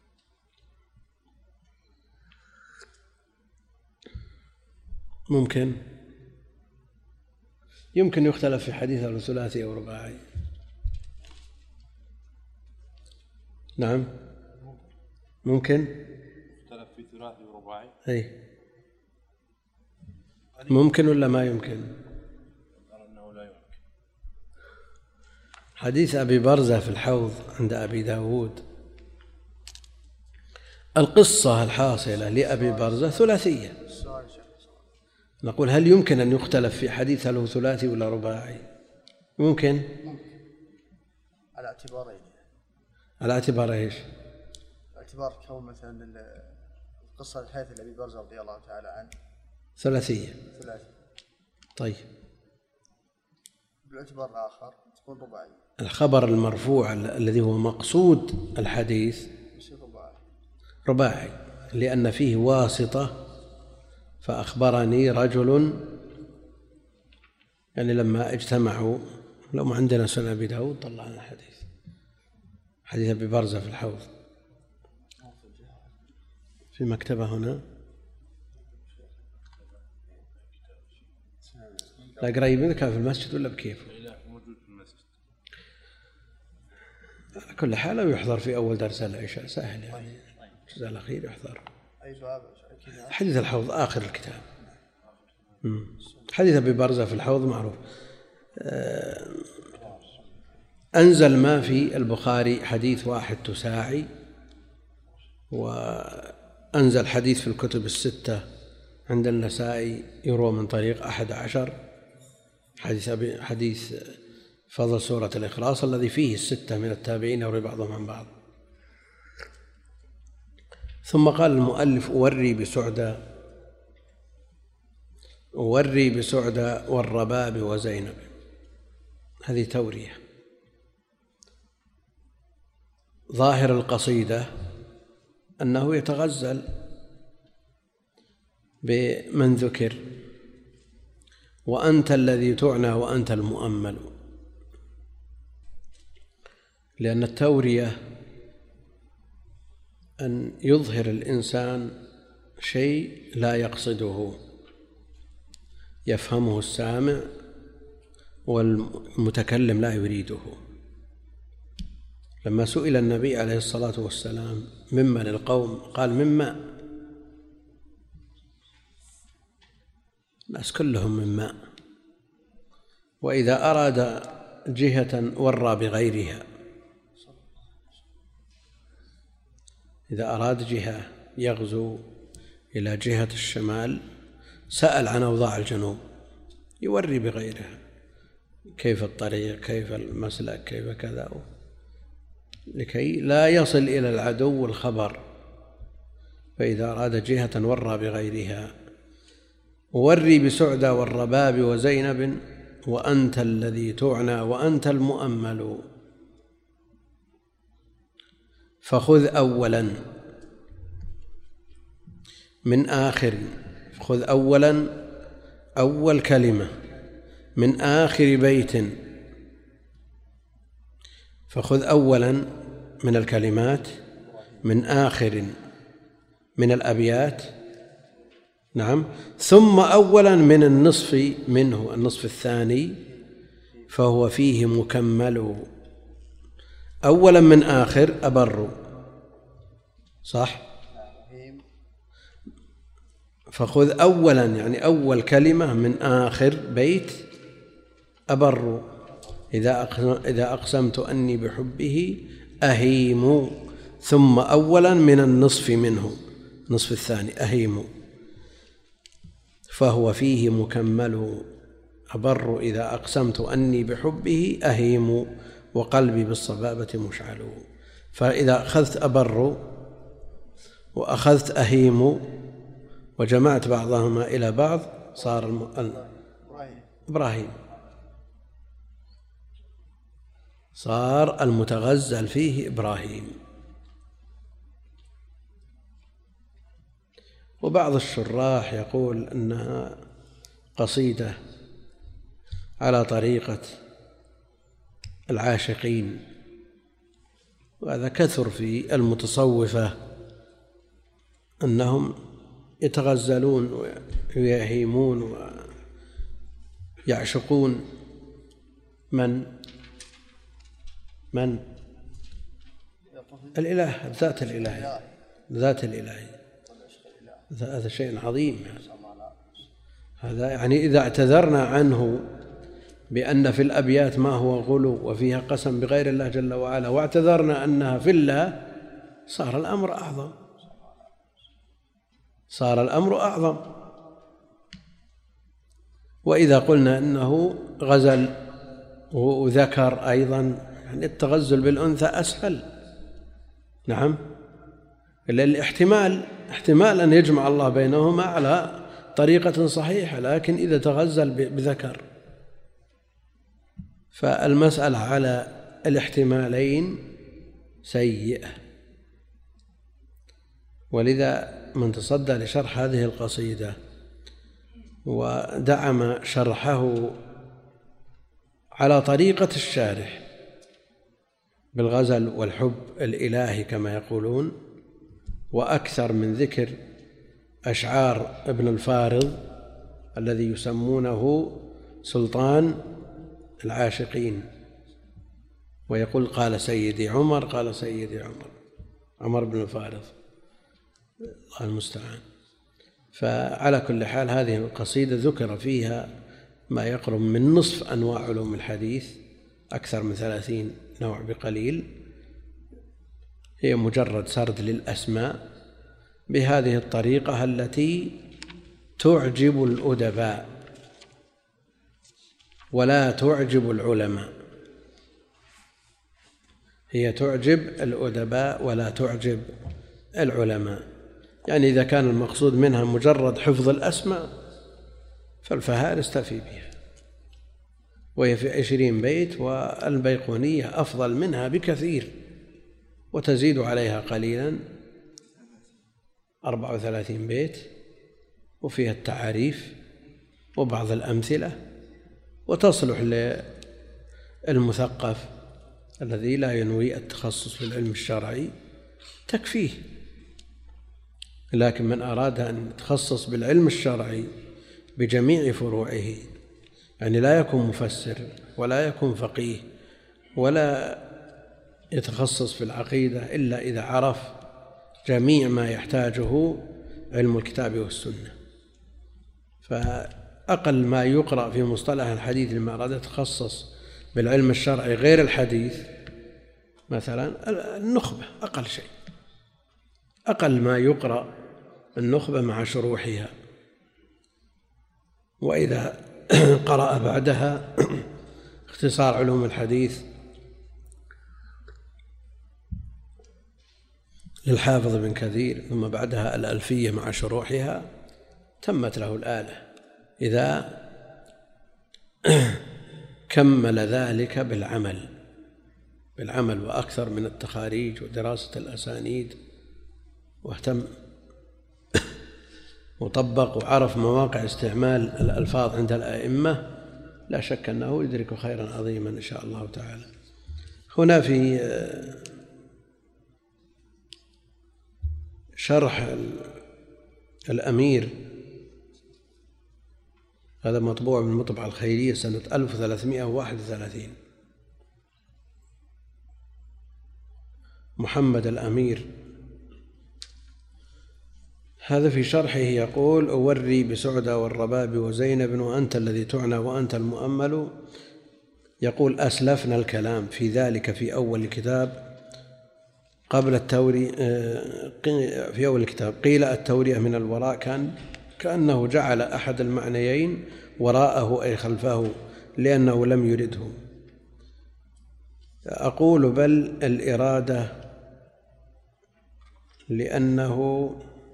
ممكن يمكن يختلف في حديث هل هو ثلاثي أو رباعي. نعم ممكن يختلف في ثلاثي ورباعي. أي ممكن ولا ما يمكن؟ أنه لا يمكن. حديث أبي برزة في الحوض عند أبي داود، القصة الحاصلة لأبي برزة ثلاثية. نقول هل يمكن أن يختلف في حديث هل هو ثلاثي ولا رباعي؟ ممكن على اعتبارين. على اعتبار ايش؟ اعتبار كون مثلا القصة الحيث لأبي برزة رضي الله تعالى عنه ثلاثية. ثلاثي. طيب بالاعتبار الآخر تكون رباعي. الخبر المرفوع الذي هو مقصود الحديث يصير رباعي. رباعي لأن فيه واسطة. فأخبرني رجل، يعني لما اجتمعوا لو ما عندنا سنن أبي داود طلعنا الحديث، حديث أبي برزة في الحوض في مكتبة هنا، لا قريب منك في المسجد ولا بكيف؟ على كل حال لو يحضر في أول درس العشاء سهل، يعني الجزء الأخير يحضر. حديث الحوض آخر الكتاب. حديث أبي برزة في الحوض معروف. أنزل ما في البخاري حديث واحد تساعي، وأنزل حديث في الكتب الستة عند النسائي يروى من طريق أحد عشر، حديث حديث فضل سورة الإخلاص الذي فيه الستة من التابعين يروي بعضهم عن بعض. ثم قال المؤلف: أوري بسعدى أوري بسعدى والرباب وزينب. هذه تورية. ظاهر القصيدة أنه يتغزل بمن ذكر، وأنت الذي تعنى وأنت المؤمل، لأن التورية أن يظهر الإنسان شيء لا يقصده يفهمه السامع والمتكلم لا يريده. لما سئل النبي عليه الصلاة والسلام ممن القوم قال من ماء، الناس كلهم من ماء، وإذا أراد جهة ورى بغيرها، إذا أراد جهة يغزو إلى جهة الشمال سأل عن أوضاع الجنوب يوري بغيرها، كيف الطريق، كيف المسلك، كيف كذا، لكي لا يصل إلى العدو الخبر. فإذا أراد جهة ورى بغيرها. وري بسعدى والرباب وزينب وأنت الذي تعنى وأنت المؤمل. فخذ أولا من آخر، خذ أولا أول كلمة من آخر بيت، فخذ أولا من الكلمات من آخر من الأبيات، نعم، ثم أولا من النصف منه، النصف الثاني، فهو فيه مكمل. أولا من آخر أبر، صح؟ فخذ أولا يعني أول كلمة من آخر بيت أبر، إذا أقسمت أني بحبه أهيم، ثم أولا من النصف منه، نصف الثاني أهيم، فهو فيه مكمل. أبر إذا أقسمت أني بحبه أهيم، وقلبي بالصبابة مشعل. فإذا أخذت أبر وأخذت أهيم وجمعت بعضهما إلى بعض صار الم... إبراهيم، صار المتغزل فيه إبراهيم. وبعض الشراح يقول أنها قصيدة على طريقة العاشقين، وهذا كثر في المتصوفة أنهم يتغزلون ويهيمون ويعشقون من من الإله، ذات الإله، ذات الإله. هذا شيء عظيم. هذا يعني إذا اعتذرنا عنه بأن في الأبيات ما هو غلو وفيها قسم بغير الله جل وعلا، واعتذرنا أنها في الله، صار الأمر أعظم، صار الأمر أعظم. وإذا قلنا أنه غزل وذكر أيضا، يعني التغزل بالأنثى أسهل، نعم، إلا الاحتمال احتمال أن يجمع الله بينهما على طريقة صحيحة، لكن إذا تغزل بذكر فالمسألة على الاحتمالين سيئة. ولذا من تصدى لشرح هذه القصيدة ودعم شرحه على طريقة الشارح بالغزل والحب الإلهي كما يقولون، وأكثر من ذكر أشعار ابن الفارض الذي يسمونه سلطان العاشقين، ويقول قال سيدي عمر قال سيدي عمر عمر بن الفارض، الله المستعان. فعلى كل حال هذه القصيدة ذكر فيها ما يقرب من نصف أنواع علوم الحديث، أكثر من ثلاثين نوع بقليل، هي مجرد سرد للأسماء بهذه الطريقة التي تعجب الأدباء ولا تعجب العلماء. هي تعجب الأدباء ولا تعجب العلماء، يعني إذا كان المقصود منها مجرد حفظ الأسماء فالفهارس تفي بها، وهي في عشرين بيت، والبيقونية أفضل منها بكثير وتزيد عليها قليلا، أربع وثلاثين بيت، وفيها التعاريف وبعض الأمثلة، وتصلح للمثقف الذي لا ينوي التخصص في العلم الشرعي تكفيه. لكن من أراد أن يتخصص بالعلم الشرعي بجميع فروعه، يعني لا يكون مفسر ولا يكون فقيه ولا يتخصص في العقيدة إلا إذا عرف جميع ما يحتاجه علم الكتاب والسنة. فأقل ما يقرأ في مصطلح الحديث لما أراد يتخصص بالعلم الشرعي غير الحديث مثلا النخبة، أقل شيء أقل ما يقرأ النخبة مع شروحها، وإذا قرأ بعدها اختصار علوم الحديث للحافظ بن كثير، ثم بعدها الألفية مع شروحها، تمت له الآلة إذا كمل ذلك بالعمل بالعمل وأكثر من التخاريج ودراسة الأسانيد، واهتم وطبق وعرف مواقع استعمال الألفاظ عند الأئمة، لا شك أنه يدرك خيرا عظيما إن شاء الله تعالى. هنا في شرح الأمير، هذا مطبوع من المطبعة الخيرية سنة ألف وثلاثمائة وواحد وثلاثين، محمد الأمير. هذا في شرحه يقول: أوري بسعدة والرباب وزينب وأنت الذي تعنى وأنت المؤمل. يقول: أسلفنا الكلام في ذلك في أول الكتاب قبل التوري في أول الكتاب. قيل التورية من الوراء كان كأنه جعل أحد المعنيين وراءه أي خلفه لأنه لم يرده. أقول بل الإرادة، لأنه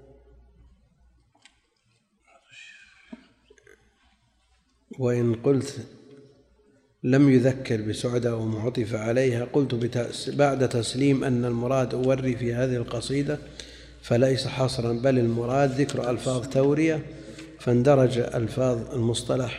وإن قلت لم يذكر بسعدة ومعطف عليها قلت بعد تسليم أن المراد أوري في هذه القصيدة فليس حصرا، بل المراد ذكر ألفاظ تورية، فاندرج ألفاظ المصطلح.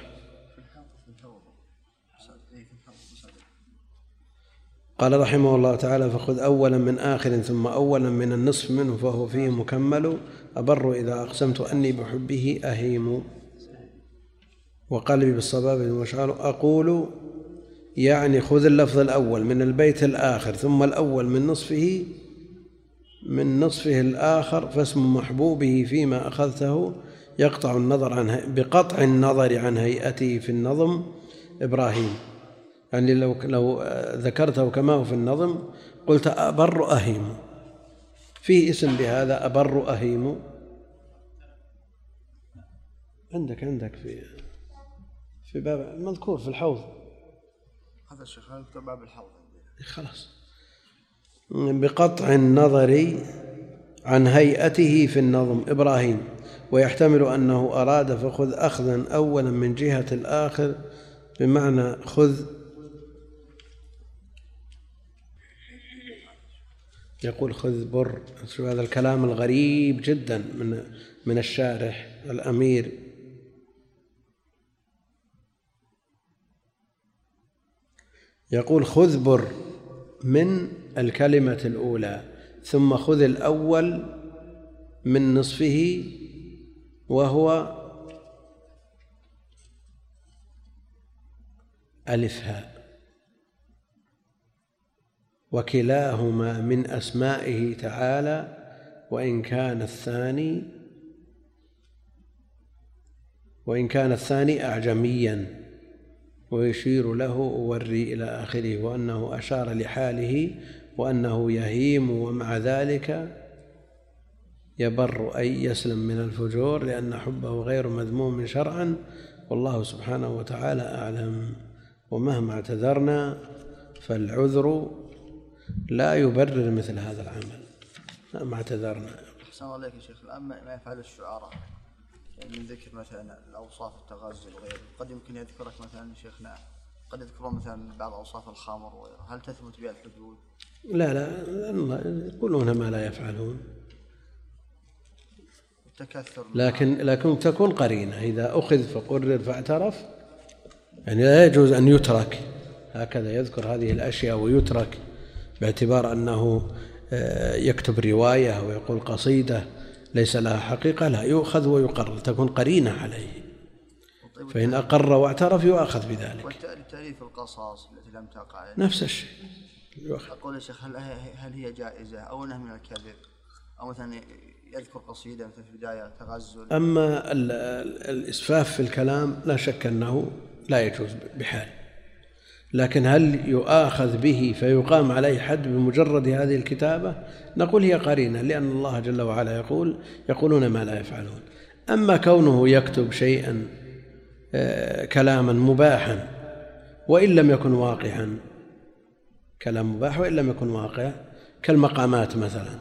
قال رحمه الله تعالى: فخذ أولا من آخر ثم أولا من النصف منه فهو فيه مكمل، أبر إذا أقسمت أني بحبه أهيم، وقلبي بالصباب المشعر. أقول يعني خذ اللفظ الأول من البيت الآخر ثم الأول من نصفه من نصفه الآخر، فاسم محبوبه فيما أخذته يقطع النظر عن بقطع النظر عن هيئته في النظم إبراهيم. يعني لو لو ذكرته كما هو في النظم قلت أبر أهيم، فيه اسم بهذا أبر أهيم. عندك عندك في في باب المذكور في الحوض، هذا الشيخ هذا باب الحوض خلاص. بقطع النظر عن هيئته في النظم إبراهيم، ويحتمل أنه أراد فخذ أخذا أولا من جهة الآخر، بمعنى خذ. يقول خذ بر. شو هذا الكلام الغريب جدا من من الشارح الأمير. يقول خذ بر من الكلمة الأولى ثم خذ الأول من نصفه وهو ألف هاء، وكلاهما من أسمائه تعالى، وإن كان الثاني وإن كان الثاني أعجميا، ويشير له أوري إلى آخره، وأنه أشار لحاله وأنه يهيم ومع ذلك يبر أي يسلم من الفجور، لأن حبه غير مذموم شرعا، والله سبحانه وتعالى أعلم. ومهما اعتذرنا فالعذر لا يبرر مثل هذا العمل مهما اعتذرنا. أحسن الله عليك يا شيخ. الآن ما يفعل الشعراء يعني من ذكر مثلا الأوصاف التغزل وغيره، قد يمكن يذكرك مثلا شيخنا، قد يذكرون مثلا بعض أوصاف الخمر وغيره، هل تثبت بها الحدود؟ لا لا يقولون ما لا يفعلون، التكثر لكن لكن تكون قرينة، إذا أخذ فقرر فاعترف، يعني لا يجوز أن يترك هكذا يذكر هذه الأشياء ويترك باعتبار أنه يكتب رواية ويقول قصيدة ليس لها حقيقة، لا، يؤخذ ويقرر، تكون قرينة عليه، فإن أقر واعترف يؤخذ بذلك. والتأليف القصص التي لم تقع نفس الشيء. أقول يا شيخ هل هل هي جائزة أو أنها من الكذب، أو مثلا يذكر قصيدة مثل في البداية تغزل؟ أما الإسفاف في الكلام لا شك أنه لا يجوز بحال، لكن هل يؤاخذ به فيقام عليه حد بمجرد هذه الكتابة؟ نقول هي قرينة، لأن الله جل وعلا يقول يقولون ما لا يفعلون. أما كونه يكتب شيئا كلاما مباحا وإن لم يكن واقعا، كلام مباح وإن لم يكن واقع، كالمقامات مثلا.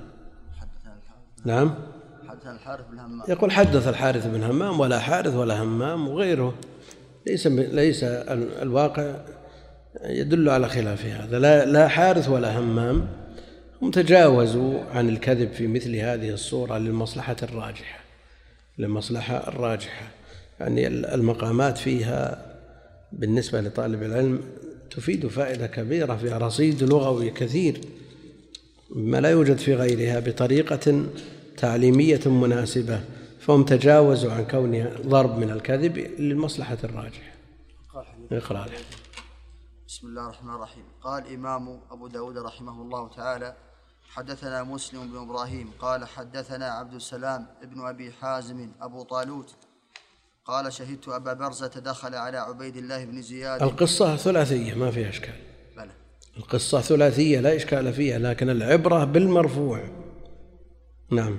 نعم، حدث الحارث بن همام، يقول حدث الحارث بن همام، ولا حارث ولا همام وغيره، ليس ليس الواقع يدل على خلاف هذا، لا لا حارث ولا همام، هم تجاوزوا عن الكذب في مثل هذه الصورة للمصلحة الراجحة للمصلحة الراجحة يعني المقامات فيها بالنسبة لطالب العلم تفيد فائدة كبيرة، فيها رصيد لغوي كثير ما لا يوجد في غيرها بطريقة تعليمية مناسبة، فهم تجاوزوا عن كونها ضرب من الكذب للمصلحة الراجحة. اقرأ. بسم الله الرحمن الرحيم. قال إمام أبو داود رحمه الله تعالى: حدثنا مسلم بن إبراهيم قال حدثنا عبد السلام ابن أبي حازم أبو طالوت قال شهدت أبا برزة دخل على عبيد الله بن زياد. القصة ثلاثية ما فيها إشكال. بلى. القصة ثلاثية لا إشكال فيها، لكن العبرة بالمرفوع. نعم.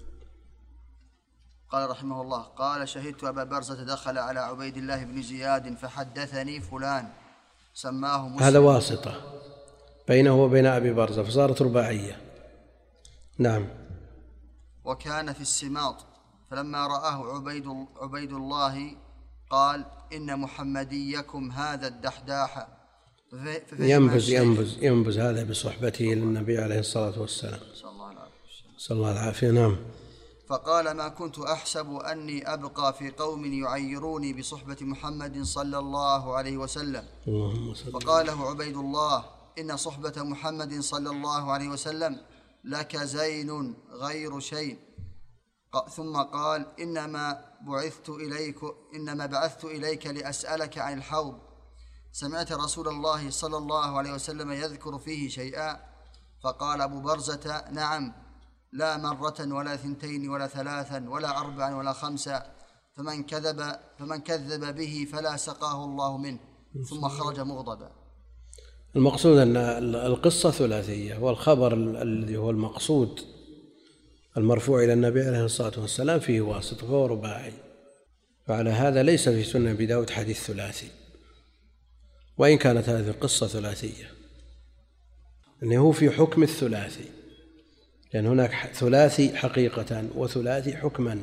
قال رحمه الله: قال شهدت أبا برزة دخل على عبيد الله بن زياد فحدثني فلان سماه مسلم. هذا واسطة بينه وبين أبي برزة فصارت رباعية. نعم. وكان في السماط، فلما رآه عبيد, عبيد الله قال: إن محمديكم هذا الدحداح. ينبز ينبز ينبز هذا بصحبته للنبي عليه الصلاة والسلام، صلى الله العافية. نعم. فقال: ما كنت أحسب أني أبقى في قوم يعيروني بصحبة محمد صلى الله عليه وسلم. فقال له عبيد الله: إن صحبة محمد صلى الله عليه وسلم لك زين غير شيء. ثم قال: إنما بعثت إليك إنما بعثت إليك لأسألك عن الحوض، سمعت رسول الله صلى الله عليه وسلم يذكر فيه شيئا؟ فقال أبو برزة: نعم، لا مرة ولا ثنتين ولا ثلاثا ولا أربعا ولا خمسا، فمن كذب فمن كذب به فلا سقاه الله منه. ثم خرج مغضبا. المقصود أن القصة ثلاثية، والخبر الذي هو المقصود المرفوع إلى النبي عليه الصلاة والسلام فيه واسط فهو رباعي، وعلى هذا ليس في سنة أبي داود حديث ثلاثي، وإن كانت هذه القصة ثلاثية أنه هو في حكم الثلاثي، لأن هناك ثلاثي حقيقة وثلاثي حكما.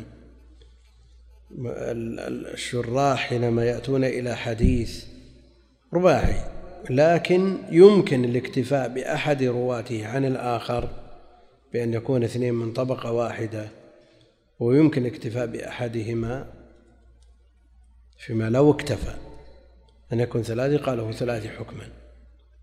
الشراح حينما يأتون إلى حديث رباعي لكن يمكن الاكتفاء بأحد رواته عن الآخر بأن يكون اثنين من طبقة واحدة، ويمكن الاكتفاء بأحدهما فيما لو اكتفى أن يكون ثلاثي قاله ثلاثي حكما.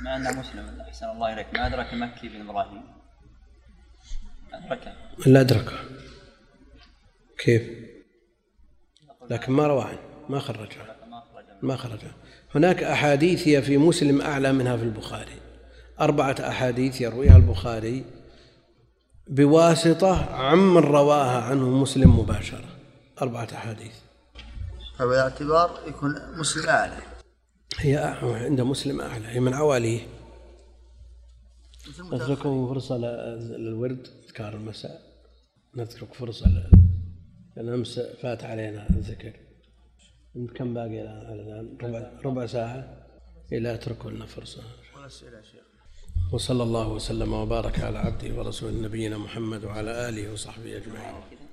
مع أنه مسلم أحسن الله إليك ما أدرك مكي بن إبراهيم أدركه لا أدركه كيف؟ لكن ما رواه عنه ما خرجه ما خرجه. هناك أحاديث هي في مسلم أعلى منها في البخاري، أربعة أحاديث يرويها البخاري بواسطة عمن رواها عنه مسلم مباشرة، أربعة أحاديث. فبالاعتبار يكون مسلم أعلى. هي عند مسلم أعلى، هي من عواليه. نترككم فرصة للورد أذكار المساء، نترك فرصة لأن أمس فات علينا الذكر. كم باقي الآن؟ ربع, ربع ساعة إلى أتركوا لنا فرصة. وصلى الله وسلم وبارك على عبده ورسوله نبينا محمد وعلى آله وصحبه أجمعين.